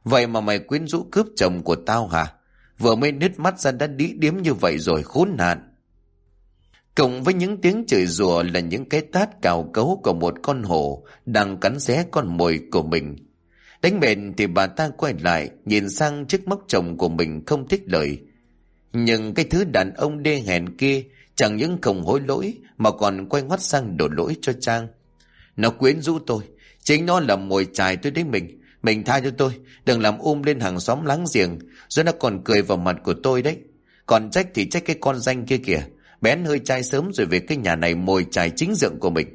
Vậy mà mày quyến rũ cướp chồng của tao hả? Vừa mới nứt mắt ra đã đĩ điếm như vậy rồi, khốn nạn. Cộng với những tiếng chửi rủa là những cái tát cào cấu của một con hổ đang cắn xé con mồi của mình. Đánh bền thì bà ta quay lại nhìn sang chiếc móc chồng của mình không thích lời. Nhưng cái thứ đàn ông đê hèn kia chẳng những không hối lỗi mà còn quay ngoắt sang đổ lỗi cho Trang. Nó quyến rũ tôi, chính nó là mồi chài tôi đấy mình tha cho tôi, đừng làm lên hàng xóm láng giềng, rồi nó còn cười vào mặt của tôi đấy. Còn trách thì trách cái con danh kia kìa, bén hơi trai sớm rồi về cái nhà này mồi chài chính dựng của mình.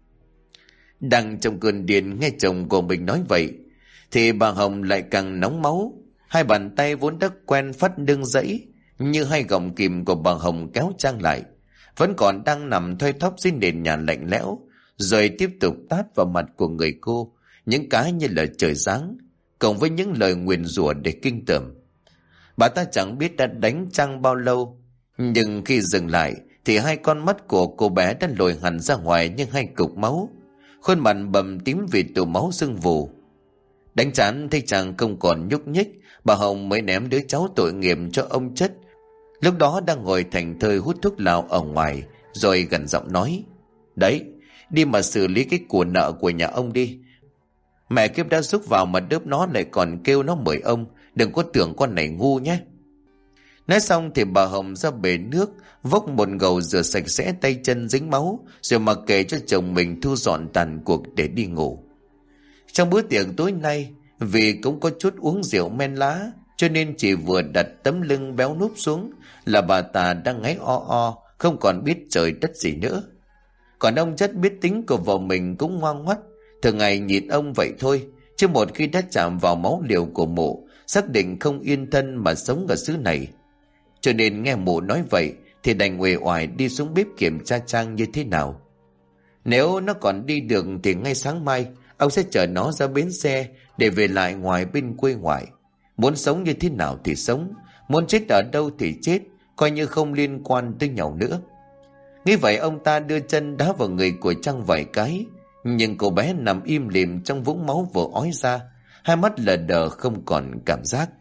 Đang trong cơn điên nghe chồng của mình nói vậy thì bà Hồng lại càng nóng máu. Hai bàn tay vốn đã quen phát đương dẫy như hai gọng kìm của bà Hồng kéo Trang lại, vẫn còn đang nằm thoi thóp dưới nền nhà lạnh lẽo, rồi tiếp tục tát vào mặt của người cô những cái như là trời giáng, cộng với những lời nguyền rủa để kinh tởm. Bà ta chẳng biết đã đánh Trang bao lâu, nhưng khi dừng lại thì hai con mắt của cô bé đã lồi hẳn ra ngoài như hai cục máu, khuôn mặt bầm tím vì tụ máu sưng vù. Đánh chán thấy chàng không còn nhúc nhích, bà Hồng mới ném đứa cháu tội nghiệp cho ông Chất, lúc đó đang ngồi thành thơi hút thuốc lào ở ngoài, rồi gần giọng nói: Đấy, đi mà xử lý cái của nợ của nhà ông đi. Mẹ kiếp đã xúc vào mà đớp nó lại còn kêu nó mời ông, đừng có tưởng con này ngu nhé. Nói xong thì bà Hồng ra bể nước, vốc một gầu rửa sạch sẽ tay chân dính máu, rồi mặc kệ cho chồng mình thu dọn tàn cuộc để đi ngủ. Trong bữa tiệc tối nay, vì cũng có chút uống rượu men lá, cho nên chỉ vừa đặt tấm lưng béo núp xuống là bà ta đang ngáy o o, không còn biết trời đất gì nữa. Còn ông Chất biết tính của vợ mình cũng ngoan ngoắt, thường ngày nhịn ông vậy thôi, chứ một khi đã chạm vào máu liều của mụ, xác định không yên thân mà sống ở xứ này. Cho nên nghe mụ nói vậy thì đành uể oải đi xuống bếp kiểm tra Trang như thế nào. Nếu nó còn đi được thì ngay sáng mai ông sẽ chở nó ra bến xe để về lại ngoài bên quê ngoại. Muốn sống như thế nào thì sống, muốn chết ở đâu thì chết, coi như không liên quan tới nhau nữa. Nghĩ vậy ông ta đưa chân đá vào người của Trang vài cái, nhưng cô bé nằm im lìm trong vũng máu vừa ói ra, hai mắt lờ đờ không còn cảm giác.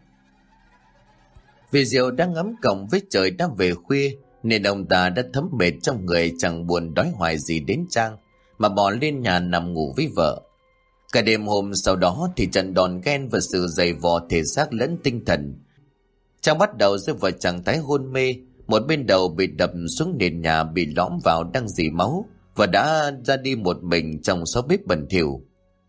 Vì rượu đang ngấm cộng với trời đã về khuya nên ông ta đã thấm mệt trong người, chẳng buồn đói hoài gì đến Trang mà bỏ lên nhà nằm ngủ với vợ. Cả đêm hôm sau đó thì trận đòn ghen và sự dày vò thể xác lẫn tinh thần, Trang bắt đầu rơi vào trạng thái hôn mê, một bên đầu bị đập xuống nền nhà bị lõm vào đang rỉ máu và đã ra đi một mình trong xó bếp bẩn thỉu.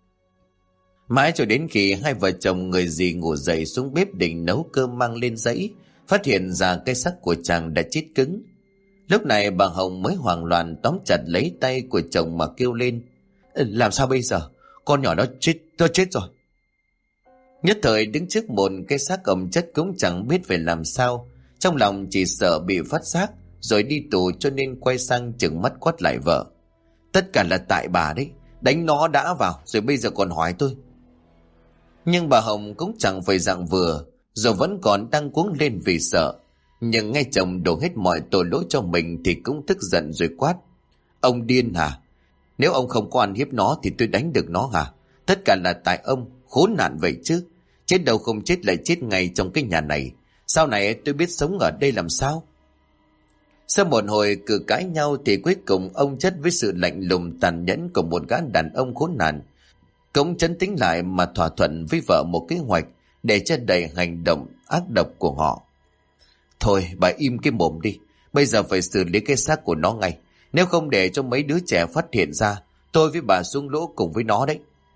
Mãi cho đến khi hai vợ chồng người dì ngủ dậy xuống bếp định nấu cơm mang lên dãy, phát hiện ra cái xác của chàng đã chết cứng. Lúc này bà Hồng mới hoảng loạn tóm chặt lấy tay của chồng mà kêu lên: Làm sao bây giờ? Con nhỏ nó chết rồi. Nhất thời đứng trước một cái xác ông Chất cũng chẳng biết phải làm sao, trong lòng chỉ sợ bị phát giác rồi đi tù, cho nên quay sang chừng mắt quát lại vợ: Tất cả là tại bà đấy, đánh nó đã vào rồi bây giờ còn hỏi tôi. Nhưng bà Hồng cũng chẳng phải dạng vừa, rồi vẫn còn đang cuống lên vì sợ, nhưng nghe chồng đổ hết mọi tội lỗi cho mình thì cũng tức giận rồi quát: Ông điên hả? Nếu ông không có ăn hiếp nó thì tôi đánh được nó hả? Tất cả là tại ông, khốn nạn vậy chứ. Chết đâu không chết lại chết ngay trong cái nhà này. Sau này tôi biết sống ở đây làm sao? Sau một hồi cự cãi nhau thì cuối cùng ông Chất với sự lạnh lùng tàn nhẫn của một gã đàn ông khốn nạn cũng trấn tĩnh lại mà thỏa thuận với vợ một kế hoạch để che đậy hành động ác độc của họ. Thôi bà im cái mồm đi, bây giờ phải xử lý cái xác của nó ngay, nếu không để cho mấy đứa trẻ phát hiện ra, tôi với bà xuống lỗ cùng với nó đấy.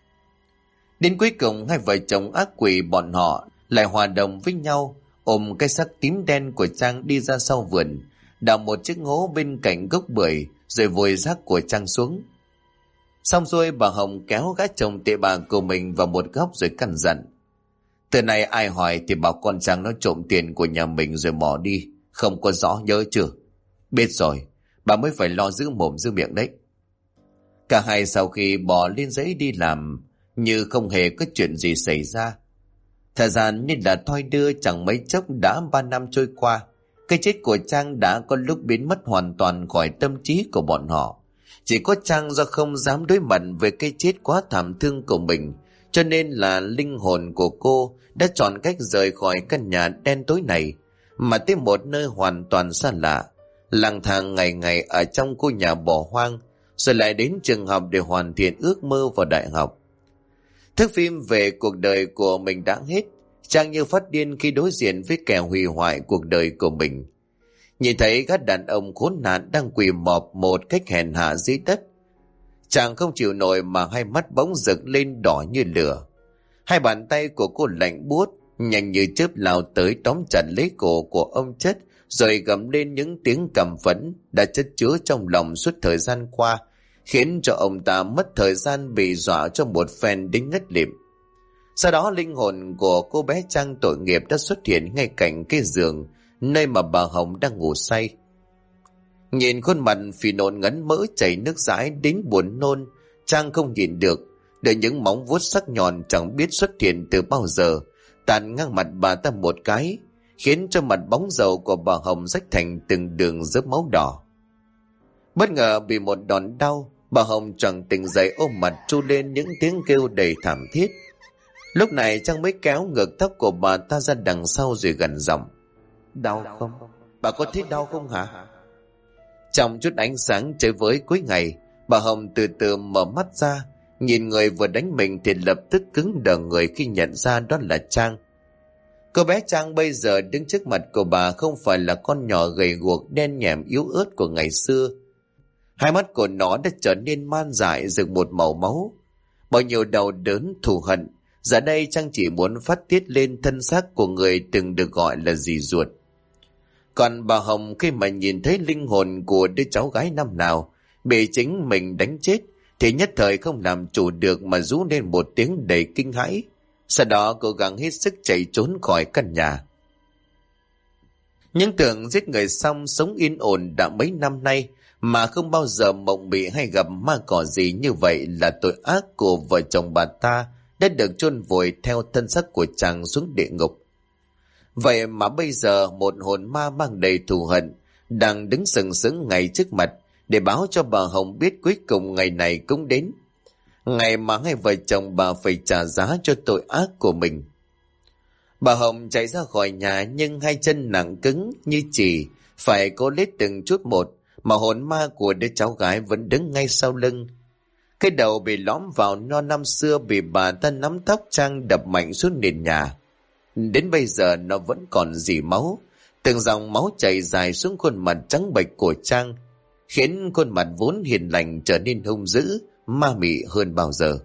Đến cuối cùng hai vợ chồng ác quỷ bọn họ lại hòa đồng với nhau, ôm cái xác tím đen của Trang đi ra sau vườn, đào một chiếc hố bên cạnh gốc bưởi rồi vùi xác của Trang xuống. Xong rồi bà Hồng kéo gã chồng tệ bạc của mình vào một góc rồi căn dặn: Từ này ai hỏi thì bảo con Trang nó trộm tiền của nhà mình rồi bỏ đi, không có rõ nhớ chưa? Biết rồi, bà mới phải lo giữ mồm giữ miệng đấy. Cả hai sau khi bỏ lên giấy đi làm như không hề có chuyện gì xảy ra. Thời gian nên là thoi đưa, chẳng mấy chốc đã 3 năm trôi qua. Cái chết của Trang đã có lúc biến mất hoàn toàn khỏi tâm trí của bọn họ. Chỉ có Trang do không dám đối mặt với cái chết quá thảm thương của mình, cho nên là linh hồn của cô đã chọn cách rời khỏi căn nhà đen tối này mà tới một nơi hoàn toàn xa lạ, lang thang ngày ngày ở trong ngôi nhà bỏ hoang, rồi lại đến trường học để hoàn thiện ước mơ vào đại học. Thước phim về cuộc đời của mình đã hết, Trang như phát điên khi đối diện với kẻ hủy hoại cuộc đời của mình. Nhìn thấy các đàn ông khốn nạn đang quỳ mọp một cách hèn hạ dưới đất, Chàng không chịu nổi mà hai mắt bỗng rực lên đỏ như lửa. Hai bàn tay của cô lạnh buốt, nhanh như chớp lao tới tóm chặt lấy cổ của ông Chất, rồi gầm lên những tiếng căm phẫn đã chất chứa trong lòng suốt thời gian qua, khiến cho ông ta mất thời gian bị dọa cho một phen đến ngất lịm. Sau đó linh hồn của cô bé Trang tội nghiệp đã xuất hiện ngay cạnh cái giường nơi mà bà Hồng đang ngủ say. Nhìn khuôn mặt phì nộn ngấn mỡ chảy nước dãi đến buồn nôn, Trang không nhìn được, để những móng vuốt sắc nhọn chẳng biết xuất hiện từ bao giờ tàn ngang mặt bà ta một cái, khiến cho mặt bóng dầu của bà Hồng rách thành từng đường dớp máu đỏ. Bất ngờ bị một đòn đau, bà Hồng choàng tỉnh dậy ôm mặt tru lên những tiếng kêu đầy thảm thiết. Lúc này Trang mới kéo ngược tóc của bà ta ra đằng sau rồi gằn giọng: "Đau không? Bà có thấy đau không hả?" Trong chút ánh sáng chơi với cuối ngày, bà Hồng từ từ mở mắt ra, nhìn người vừa đánh mình thì lập tức cứng đờ người khi nhận ra đó là Trang. Cô bé Trang bây giờ đứng trước mặt của bà không phải là con nhỏ gầy guộc đen nhẻm yếu ớt của ngày xưa. Hai mắt của nó đã trở nên man dại rực một màu máu. Bao nhiêu đau đớn thù hận, giờ đây Trang chỉ muốn phát tiết lên thân xác của người từng được gọi là dì ruột. Còn bà Hồng khi mà nhìn thấy linh hồn của đứa cháu gái năm nào bị chính mình đánh chết thì nhất thời không làm chủ được mà rú lên một tiếng đầy kinh hãi. Sau đó cố gắng hết sức chạy trốn khỏi căn nhà. Những tưởng giết người xong sống yên ổn đã mấy năm nay mà không bao giờ mộng bị hay gặp ma cỏ gì như vậy là tội ác của vợ chồng bà ta đã được chôn vùi theo thân xác của chàng xuống địa ngục. Vậy mà bây giờ một hồn ma mang đầy thù hận đang đứng sừng sững ngay trước mặt để báo cho bà Hồng biết cuối cùng ngày này cũng đến. Ngày mà hai vợ chồng bà phải trả giá cho tội ác của mình. Bà Hồng chạy ra khỏi nhà nhưng hai chân nặng cứng như chì, phải cố lết từng chút một mà hồn ma của đứa cháu gái vẫn đứng ngay sau lưng. Cái đầu bị lõm vào nho năm xưa bị bà ta nắm tóc Trang đập mạnh xuống nền nhà. Đến bây giờ nó vẫn còn rỉ máu, từng dòng máu chảy dài xuống khuôn mặt trắng bệch của Trang, khiến khuôn mặt vốn hiền lành trở nên hung dữ, ma mị hơn bao giờ.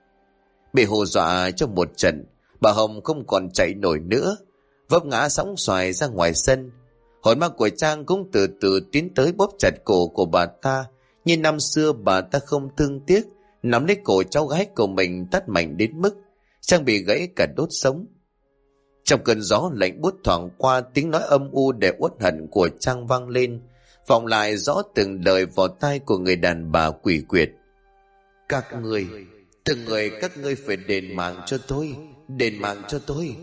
Bị hù dọa trong một trận, bà Hồng không còn chạy nổi nữa, vấp ngã sóng xoài ra ngoài sân. Hồn ma của Trang cũng từ từ tiến tới bóp chặt cổ của bà ta, như năm xưa bà ta không thương tiếc, nắm lấy cổ cháu gái của mình tát mạnh đến mức Trang bị gãy cả đốt sống. Trong cơn gió lạnh buốt thoảng qua, tiếng nói âm u để uất hận của Trang vang lên, vọng lại rõ từng lời vào tai của người đàn bà quỷ quyệt. "Các người, từng người các ngươi phải đền mạng cho tôi, đền mạng cho tôi."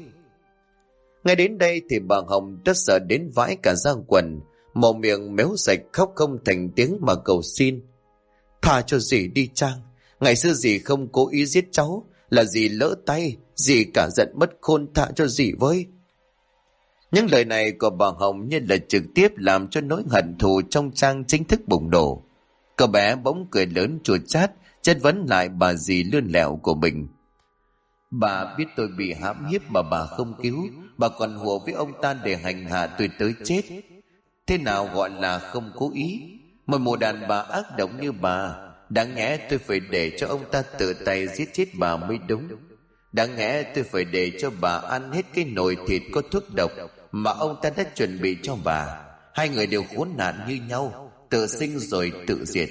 Ngay đến đây thì bà Hồng rất sợ đến vãi cả da quần, mồm miệng méo sạch khóc không thành tiếng mà cầu xin: "Tha cho dì đi Trang, ngày xưa dì không cố ý giết cháu, là dì lỡ tay, dì cả giận mất khôn, tha cho dì với." Những lời này của bà Hồng như là trực tiếp làm cho nỗi hận thù trong Trang chính thức bùng nổ. Cậu bé bỗng cười lớn chua chát, chất vấn lại bà dì lươn lẹo của mình: "Bà biết tôi bị hãm hiếp mà bà không cứu, bà còn hùa với ông ta để hành hạ tôi tới chết. Thế nào gọi là không cố ý? Một mụ đàn bà ác độc như bà, đáng nhẽ tôi phải để cho ông ta tự tay giết chết bà mới đúng. Đáng nhẽ tôi phải để cho bà ăn hết cái nồi thịt có thuốc độc mà ông ta đã chuẩn bị cho bà. Hai người đều khốn nạn như nhau, tự sinh rồi tự diệt."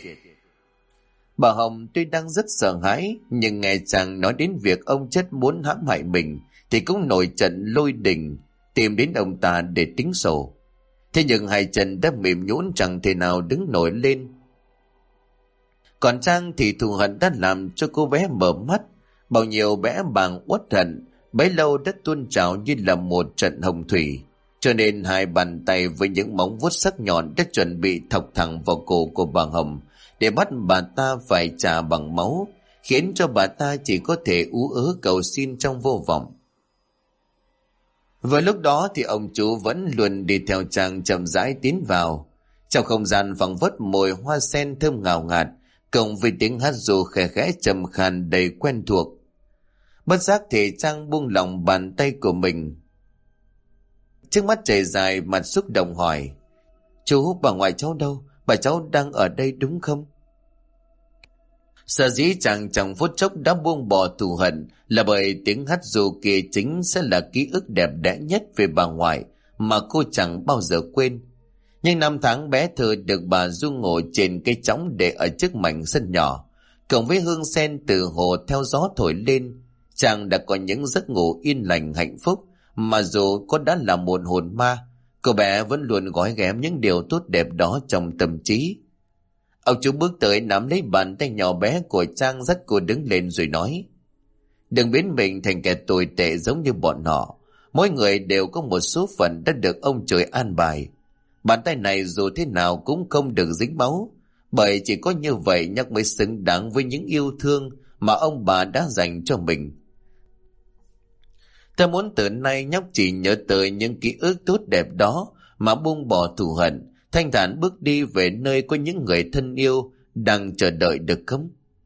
Bà Hồng tuy đang rất sợ hãi, nhưng nghe chàng nói đến việc ông Chất muốn hãm hại mình thì cũng nổi trận lôi đình, tìm đến ông ta để tính sổ. Thế nhưng hai chân đã mềm nhũn chẳng thể nào đứng nổi lên. Còn Trang thì thù hận đã làm cho cô bé mở mắt, bao nhiêu bẽ bàng uất hận bấy lâu đã tuôn trào như là một trận hồng thủy, cho nên hai bàn tay với những móng vuốt sắc nhọn đã chuẩn bị thọc thẳng vào cổ của bà Hồng để bắt bà ta phải trả bằng máu, khiến cho bà ta chỉ có thể ú ớ cầu xin trong vô vọng. Vừa lúc đó thì ông chú vẫn luôn đi theo Trang chậm rãi tiến vào. Trong không gian phảng phất mùi hoa sen thơm ngào ngạt, cộng với tiếng hát ru khẽ khẽ trầm khàn đầy quen thuộc. Bất giác thì Trang buông lỏng bàn tay của mình. Trước mắt chảy dài, mặt xúc động hỏi: "Chú, bà ngoại cháu đâu? Bà cháu đang ở đây đúng không?" Sở dĩ chàng trong phút chốc đã buông bỏ thù hận là bởi tiếng hát ru kia chính sẽ là ký ức đẹp đẽ nhất về bà ngoại mà cô chẳng bao giờ quên. Nhưng năm tháng bé thơ được bà ru ngồi trên cây chõng để ở trước mảnh sân nhỏ, cộng với hương sen từ hồ theo gió thổi lên, chàng đã có những giấc ngủ yên lành hạnh phúc. Mà dù có đã là một hồn ma, cô bé vẫn luôn gói ghém những điều tốt đẹp đó trong tâm trí. Ông chú bước tới nắm lấy bàn tay nhỏ bé của Trang, dắt cô đứng lên rồi nói: "Đừng biến mình thành kẻ tồi tệ giống như bọn họ. Mỗi người đều có một số phận đã được ông trời an bài. Bàn tay này dù thế nào cũng không được dính máu, bởi chỉ có như vậy nhóc mới xứng đáng với những yêu thương mà ông bà đã dành cho mình. Ta muốn từ nay nhóc chỉ nhớ tới những ký ức tốt đẹp đó mà buông bỏ thù hận, thanh thản bước đi về nơi có những người thân yêu đang chờ đợi được không?"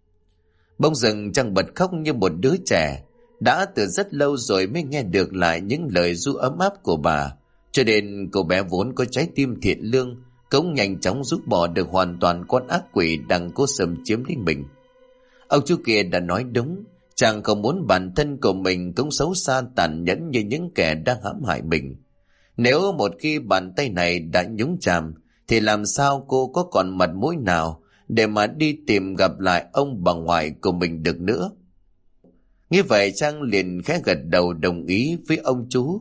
Bỗng dưng Trang bật khóc như một đứa trẻ. Đã từ rất lâu rồi mới nghe được lại những lời ru ấm áp của bà, cho nên cô bé vốn có trái tim thiện lương cũng nhanh chóng rút bỏ được hoàn toàn con ác quỷ đang cố xâm chiếm đến mình. Ông chú kia đã nói đúng, chàng không muốn bản thân của mình cũng xấu xa tàn nhẫn như những kẻ đang hãm hại mình. Nếu một khi bàn tay này đã nhúng chàm, thì làm sao cô có còn mặt mũi nào để mà đi tìm gặp lại ông bà ngoại của mình được nữa. Như vậy Trang liền khẽ gật đầu đồng ý với ông chú.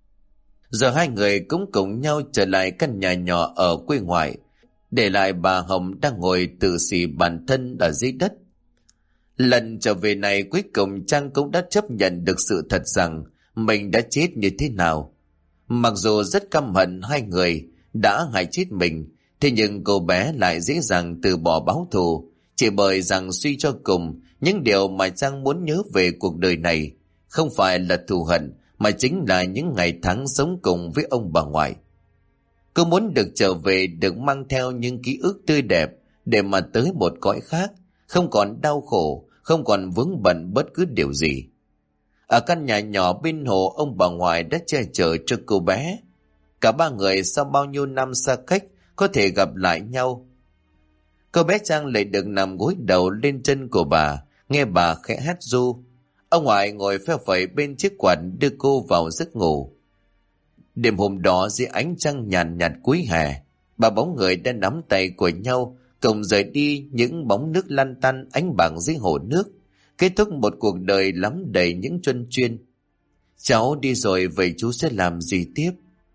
Giờ hai người cũng cùng nhau trở lại căn nhà nhỏ ở quê ngoại, để lại bà Hồng đang ngồi tự xì bản thân ở dưới đất. Lần trở về này cuối cùng Trang cũng đã chấp nhận được sự thật rằng mình đã chết như thế nào. Mặc dù rất căm hận hai người đã hại chết mình, thế nhưng cô bé lại dễ dàng từ bỏ báo thù, chỉ bởi rằng suy cho cùng những điều mà Trang muốn nhớ về cuộc đời này không phải là thù hận, mà chính là những ngày tháng sống cùng với ông bà ngoại. Cô muốn được trở về, được mang theo những ký ức tươi đẹp để mà tới một cõi khác, không còn đau khổ, không còn vướng bận bất cứ điều gì. Ở căn nhà nhỏ bên hồ, ông bà ngoại đã che chở cho cô bé. Cả ba người sau bao nhiêu năm xa cách có thể gặp lại nhau. Cô bé Trang lại được nằm gối đầu lên chân của bà, nghe bà khẽ hát ru. Ông ngoại ngồi phe phẩy bên chiếc quạt đưa cô vào giấc ngủ. Đêm hôm đó dưới ánh trăng nhàn nhạt cuối hè, ba bóng người đã nắm tay của nhau cùng rời đi những bóng nước lăn tăn ánh bạc dưới hồ nước, kết thúc một cuộc đời lắm đầy những chuyên chuyên. "Cháu đi rồi, vậy chú sẽ làm gì tiếp?"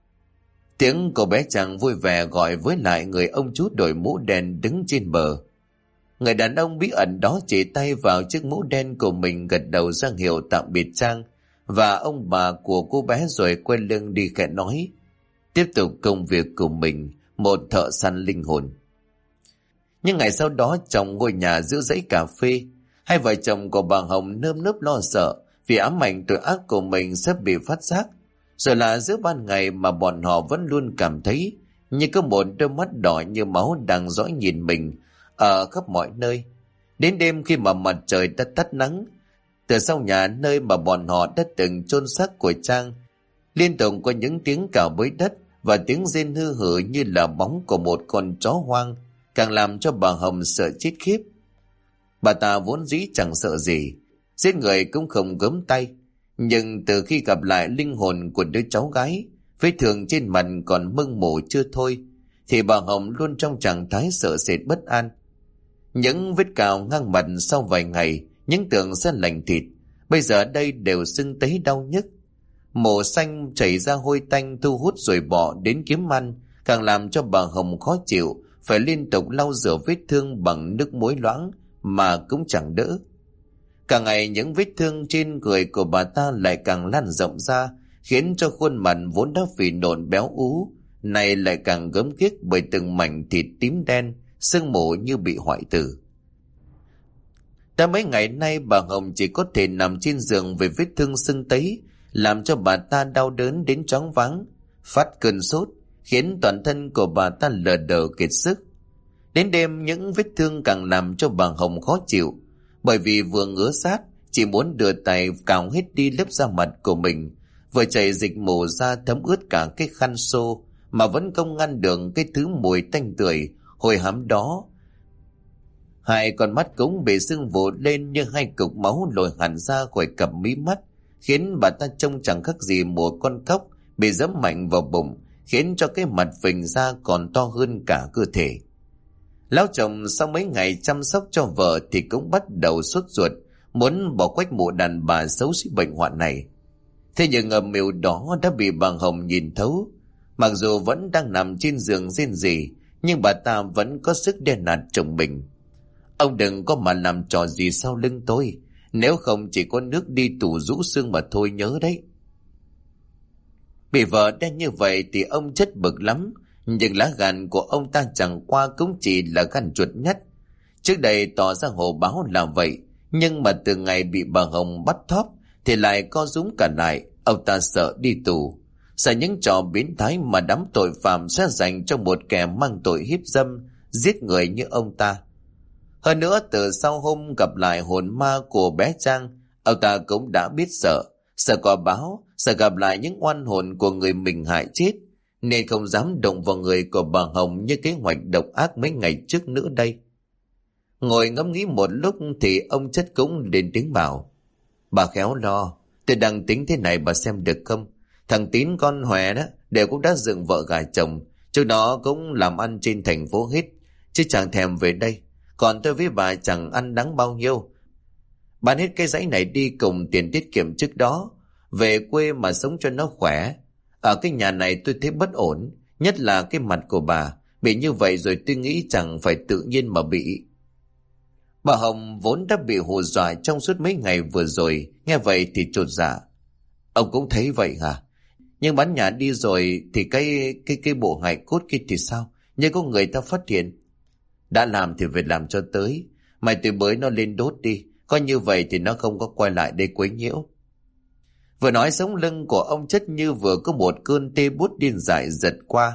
Tiếng cô bé Trang vui vẻ gọi với lại người ông chú đội mũ đen đứng trên bờ. Người đàn ông bí ẩn đó chỉ tay vào chiếc mũ đen của mình, gật đầu ra hiệu tạm biệt Trang và ông bà của cô bé rồi quay lưng đi, khẽ nói: "Tiếp tục công việc của mình, một thợ săn linh hồn." Nhưng ngày sau đó, trong ngôi nhà giữa dãy cà phê, hai vợ chồng của bà Hồng nơm nớp lo sợ vì ám ảnh tội ác của mình sắp bị phát giác. Rồi là giữa ban ngày mà bọn họ vẫn luôn cảm thấy như có một đôi mắt đỏ như máu đang dõi nhìn mình ở khắp mọi nơi. Đến đêm khi mà mặt trời đã tắt nắng, từ sau nhà nơi mà bọn họ đã từng chôn xác của Trang, liên tục có những tiếng cào bới đất và tiếng rên hư hử như là bóng của một con chó hoang, càng làm cho bà Hồng sợ chết khiếp. Bà ta vốn dĩ chẳng sợ gì, giết người cũng không gớm tay, nhưng từ khi gặp lại linh hồn của đứa cháu gái, vết thương trên mặt còn mưng mủ chưa thôi, thì bà Hồng luôn trong trạng thái sợ sệt bất an. Những vết cào ngang mặt sau vài ngày, những tưởng sẽ lành thịt, bây giờ đây đều sưng tấy đau nhức. Mồ xanh chảy ra hôi tanh thu hút rồi bỏ đến kiếm ăn, càng làm cho bà Hồng khó chịu, phải liên tục lau rửa vết thương bằng nước muối loãng mà cũng chẳng đỡ. Cả ngày những vết thương trên người của bà ta lại càng lan rộng ra, khiến cho khuôn mặt vốn đã phì nộn béo ú này lại càng gớm ghiếc bởi từng mảnh thịt tím đen, sưng mù như bị hoại tử. Đã mấy ngày nay bà Hồng chỉ có thể nằm trên giường với vết thương sưng tấy, làm cho bà ta đau đớn đến choáng váng, phát cơn sốt, khiến toàn thân của bà ta lờ đờ kiệt sức. Đến đêm những vết thương càng làm cho bà Hồng khó chịu, bởi vì vừa ngứa sát, chỉ muốn đưa tay cào hết đi lớp da mặt của mình, vừa chảy dịch mồ ra thấm ướt cả cái khăn xô, mà vẫn không ngăn được cái thứ mùi tanh tưởi hôi hám đó. Hai con mắt cũng bị sưng vù lên như hai cục máu lồi hẳn ra khỏi cặp mí mắt, khiến bà ta trông chẳng khác gì một con cóc bị giẫm mạnh vào bụng, khiến cho cái mặt phình ra còn to hơn cả cơ thể. Lão chồng sau mấy ngày chăm sóc cho vợ thì cũng bắt đầu sốt ruột, muốn bỏ quách mụ đàn bà xấu xí bệnh hoạn này. Thế nhưng âm mưu đó đã bị bà Hồng nhìn thấu. Mặc dù vẫn đang nằm trên giường rên rỉ, nhưng bà ta vẫn có sức đe nạt chồng mình. Ông đừng có mà làm trò gì sau lưng tôi, nếu không chỉ có nước đi tù rũ xương mà thôi, nhớ đấy. Bị vợ đen như vậy thì ông chất bực lắm, nhưng lá gan của ông ta chẳng qua cũng chỉ là gan chuột nhất. Trước đây tỏ ra hồ báo là vậy, nhưng mà từ ngày bị bà Hồng bắt thóp thì lại co rúm cả lại. Ông ta sợ đi tù, sợ những trò biến thái mà đám tội phạm sẽ dành cho một kẻ mang tội hiếp dâm, giết người như ông ta. Hơn nữa, từ sau hôm gặp lại hồn ma của bé Trang, ông ta cũng đã biết sợ quả báo, sợ gặp lại những oan hồn của người mình hại chết, nên không dám động vào người của bà Hồng như kế hoạch độc ác mấy ngày trước nữa đây. Ngồi ngẫm nghĩ một lúc thì ông chất cũng lên tiếng bảo: bà khéo lo, tôi đang tính thế này, bà xem được không? Thằng Tín con Hòe đó đều cũng đã dựng vợ gả chồng, trước đó cũng làm ăn trên thành phố hết, chứ chẳng thèm về đây. Còn tôi với bà chẳng ăn đắng bao nhiêu. Bán hết cái dãy này đi cùng tiền tiết kiệm trước đó, về quê mà sống cho nó khỏe. Ở cái nhà này tôi thấy bất ổn, nhất là cái mặt của bà bị như vậy rồi, tôi nghĩ chẳng phải tự nhiên mà bị. Bà Hồng vốn đã bị hù dọa trong suốt mấy ngày vừa rồi, nghe vậy thì chột dạ. Ông cũng thấy vậy hả? Nhưng bán nhà đi rồi thì cái bộ hài cốt kia thì sao? Như có người ta phát hiện. Đã làm thì phải làm cho tới. Mày tùy bới nó lên đốt đi, coi như vậy thì nó không có quay lại đây quấy nhiễu. Vừa nói sống lưng của ông chất như vừa có một cơn tê buốt điên dại giật qua.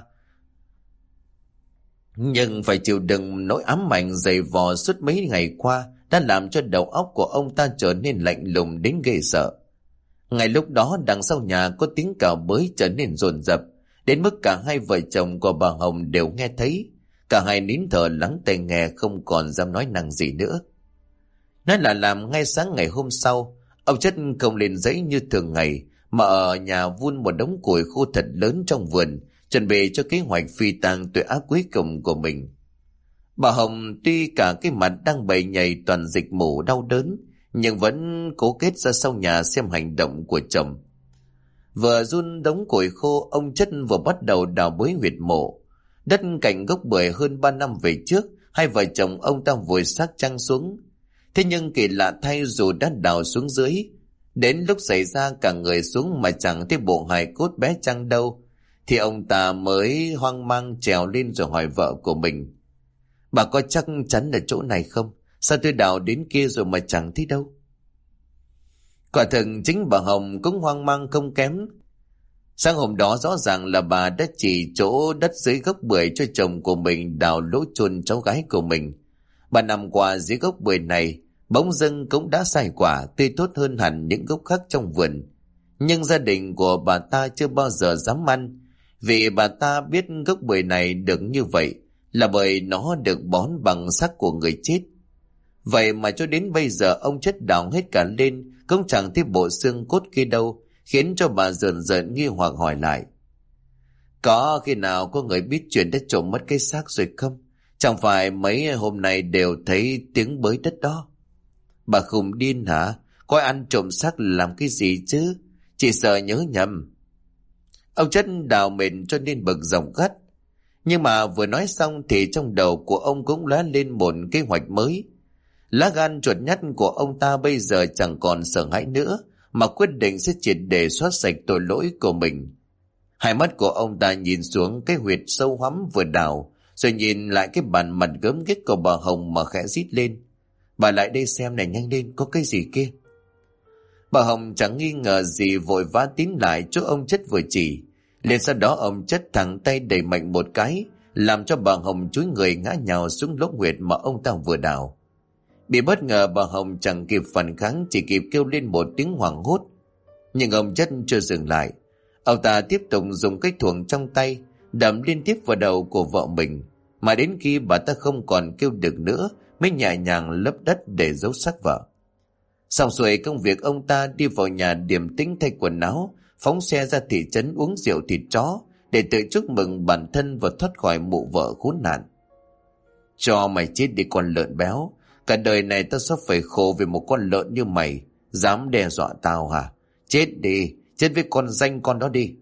Nhưng phải chịu đựng nỗi ám ảnh dày vò suốt mấy ngày qua đã làm cho đầu óc của ông ta trở nên lạnh lùng đến ghê sợ. Ngay lúc đó đằng sau nhà có tiếng cào bới trở nên dồn dập, đến mức cả hai vợ chồng của bà Hồng đều nghe thấy. Cả hai nín thở lắng tai nghe, không còn dám nói năng gì nữa. Nói là làm, ngay sáng ngày hôm sau, ông chất không lên giấy như thường ngày, mà ở nhà vun một đống củi khô thật lớn trong vườn, chuẩn bị cho kế hoạch phi tang tội ác cuối cùng của mình. Bà Hồng tuy cả cái mặt đang bầy nhầy toàn dịch mù đau đớn, nhưng vẫn cố kết ra sau nhà xem hành động của chồng. Vừa run đống củi khô, ông chất vừa bắt đầu đào bới huyệt mộ. Đất cạnh gốc bưởi hơn 3 năm về trước, hai vợ chồng ông ta vùi xác Trang xuống. Thế nhưng kỳ lạ thay, dù đã đào xuống dưới, đến lúc xảy ra cả người xuống mà chẳng thấy bộ hài cốt bé Trang đâu, thì ông ta mới hoang mang trèo lên rồi hỏi vợ của mình: bà có chắc chắn là chỗ này không? Sao tôi đào đến kia rồi mà chẳng thấy đâu? Quả thực chính bà Hồng cũng hoang mang không kém. Sáng hôm đó rõ ràng là bà đã chỉ chỗ đất dưới gốc bưởi cho chồng của mình đào lỗ chôn cháu gái của mình. Bà nằm qua dưới gốc bưởi này, bỗng dưng cũng đã sai quả, tươi tốt hơn hẳn những gốc khác trong vườn. Nhưng gia đình của bà ta chưa bao giờ dám ăn, vì bà ta biết gốc bưởi này được như vậy là bởi nó được bón bằng xác của người chết. Vậy mà cho đến bây giờ ông chất đào hết cả lên cũng chẳng thấy bộ xương cốt kia đâu, khiến cho bà rờn rợn nghi hoặc hỏi lại: có khi nào có người biết chuyện đã trộm mất cái xác rồi không? Chẳng phải mấy hôm nay đều thấy tiếng bới đất đó? Bà khùng điên hả? Có ăn trộm xác làm cái gì chứ? Chỉ sợ nhớ nhầm. Ông chất đào mệt cho nên bực dòng gắt. Nhưng mà vừa nói xong thì trong đầu của ông cũng lóe lên một kế hoạch mới. Lá gan chuột nhắt của ông ta bây giờ chẳng còn sợ hãi nữa, mà quyết định sẽ triệt để xóa sạch tội lỗi của mình. Hai mắt của ông ta nhìn xuống cái huyệt sâu hoắm vừa đào, rồi nhìn lại cái bàn mặt gớm ghiếc của bà Hồng mà khẽ rít lên: Bà lại đây xem này, nhanh lên, có cái gì kia. Bà Hồng chẳng nghi ngờ gì, vội vã tiến lại chỗ ông Chất vừa chỉ. Liền sau đó ông Chất thẳng tay đẩy mạnh một cái, làm cho bà Hồng chúi người ngã nhào xuống lỗ huyệt mà ông ta vừa đào. Bị bất ngờ, bà Hồng chẳng kịp phản kháng, chỉ kịp kêu lên một tiếng hoảng hốt. Nhưng ông Chất chưa dừng lại. Ông ta tiếp tục dùng cái thuồng trong tay đập liên tiếp vào đầu của vợ mình, mà đến khi bà ta không còn kêu được nữa mới nhẹ nhàng lấp đất để giấu xác vợ. Xong xuôi công việc, ông ta đi vào nhà điềm tĩnh thay quần áo, phóng xe ra thị trấn uống rượu thịt chó để tự chúc mừng bản thân và thoát khỏi mụ vợ khốn nạn. Cho mày chết đi con lợn béo, cả đời này tao sắp phải khổ vì một con lợn như mày, dám đe dọa tao hả? Chết đi, chết với con danh con đó đi.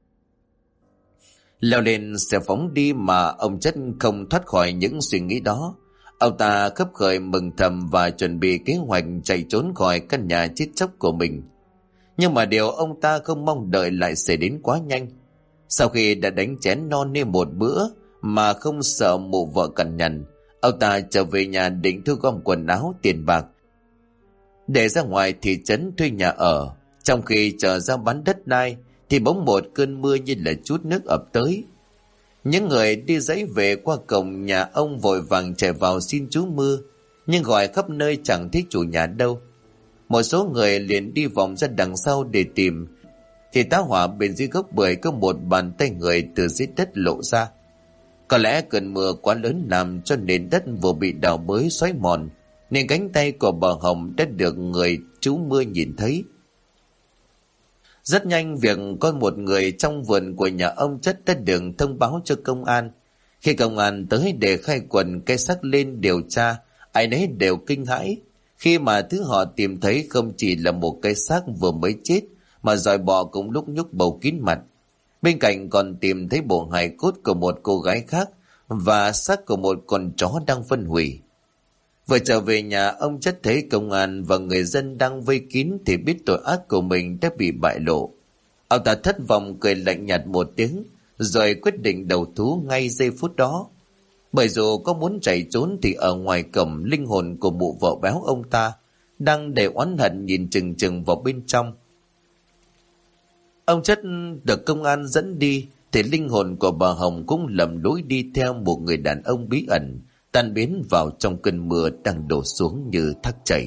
Leo lên xe phóng đi, mà ông Chất không thoát khỏi những suy nghĩ đó. Ông ta khấp khởi mừng thầm và chuẩn bị kế hoạch chạy trốn khỏi căn nhà chết chóc của mình. Nhưng mà điều ông ta không mong đợi lại xảy đến quá nhanh. Sau khi đã đánh chén no nê một bữa mà không sợ mụ vợ cằn nhằn, ông ta trở về nhà định thu gom quần áo, tiền bạc để ra ngoài thị trấn thuê nhà ở. Trong khi chờ ra bán đất đai thì bỗng một cơn mưa như là trút nước ập tới. Những người đi dãy về qua cổng nhà ông vội vàng chạy vào xin trú mưa, nhưng gọi khắp nơi chẳng thấy chủ nhà đâu. Một số người liền đi vòng ra đằng sau để tìm, thì tá hỏa bên dưới gốc bưởi có một bàn tay người từ dưới đất lộ ra. Có lẽ cơn mưa quá lớn làm cho nền đất vừa bị đào bới xói mòn, nên cánh tay của bà Hồng đã được người trú mưa nhìn thấy. Rất nhanh, việc có một người trong vườn của nhà ông Chất đã được thông báo cho công an. Khi công an tới để khai quần cái xác lên điều tra, ai nấy đều kinh hãi khi mà thứ họ tìm thấy không chỉ là một cái xác vừa mới chết, mà giòi bọ cũng lúc nhúc bầu kín mặt. Bên cạnh còn tìm thấy bộ hài cốt của một cô gái khác và xác của một con chó đang phân hủy. Vừa trở về nhà, ông Chất thấy công an và người dân đang vây kín thì biết tội ác của mình đã bị bại lộ. Ông ta thất vọng cười lạnh nhạt một tiếng, rồi quyết định đầu thú ngay giây phút đó. Bởi dù có muốn chạy trốn thì ở ngoài cổng, linh hồn của mụ vợ béo ông ta đang đầy oán hận nhìn chừng chừng vào bên trong. Ông Chất được công an dẫn đi thì linh hồn của bà Hồng cũng lầm lối đi theo một người đàn ông bí ẩn, tan biến vào trong cơn mưa đang đổ xuống như thác chảy.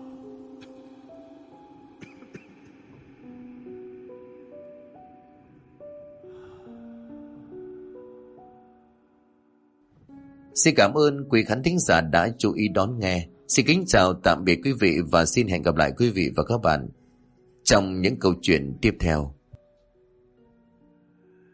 Xin cảm ơn quý khán thính giả đã chú ý đón nghe. Xin kính chào tạm biệt quý vị và xin hẹn gặp lại quý vị và các bạn trong những câu chuyện tiếp theo.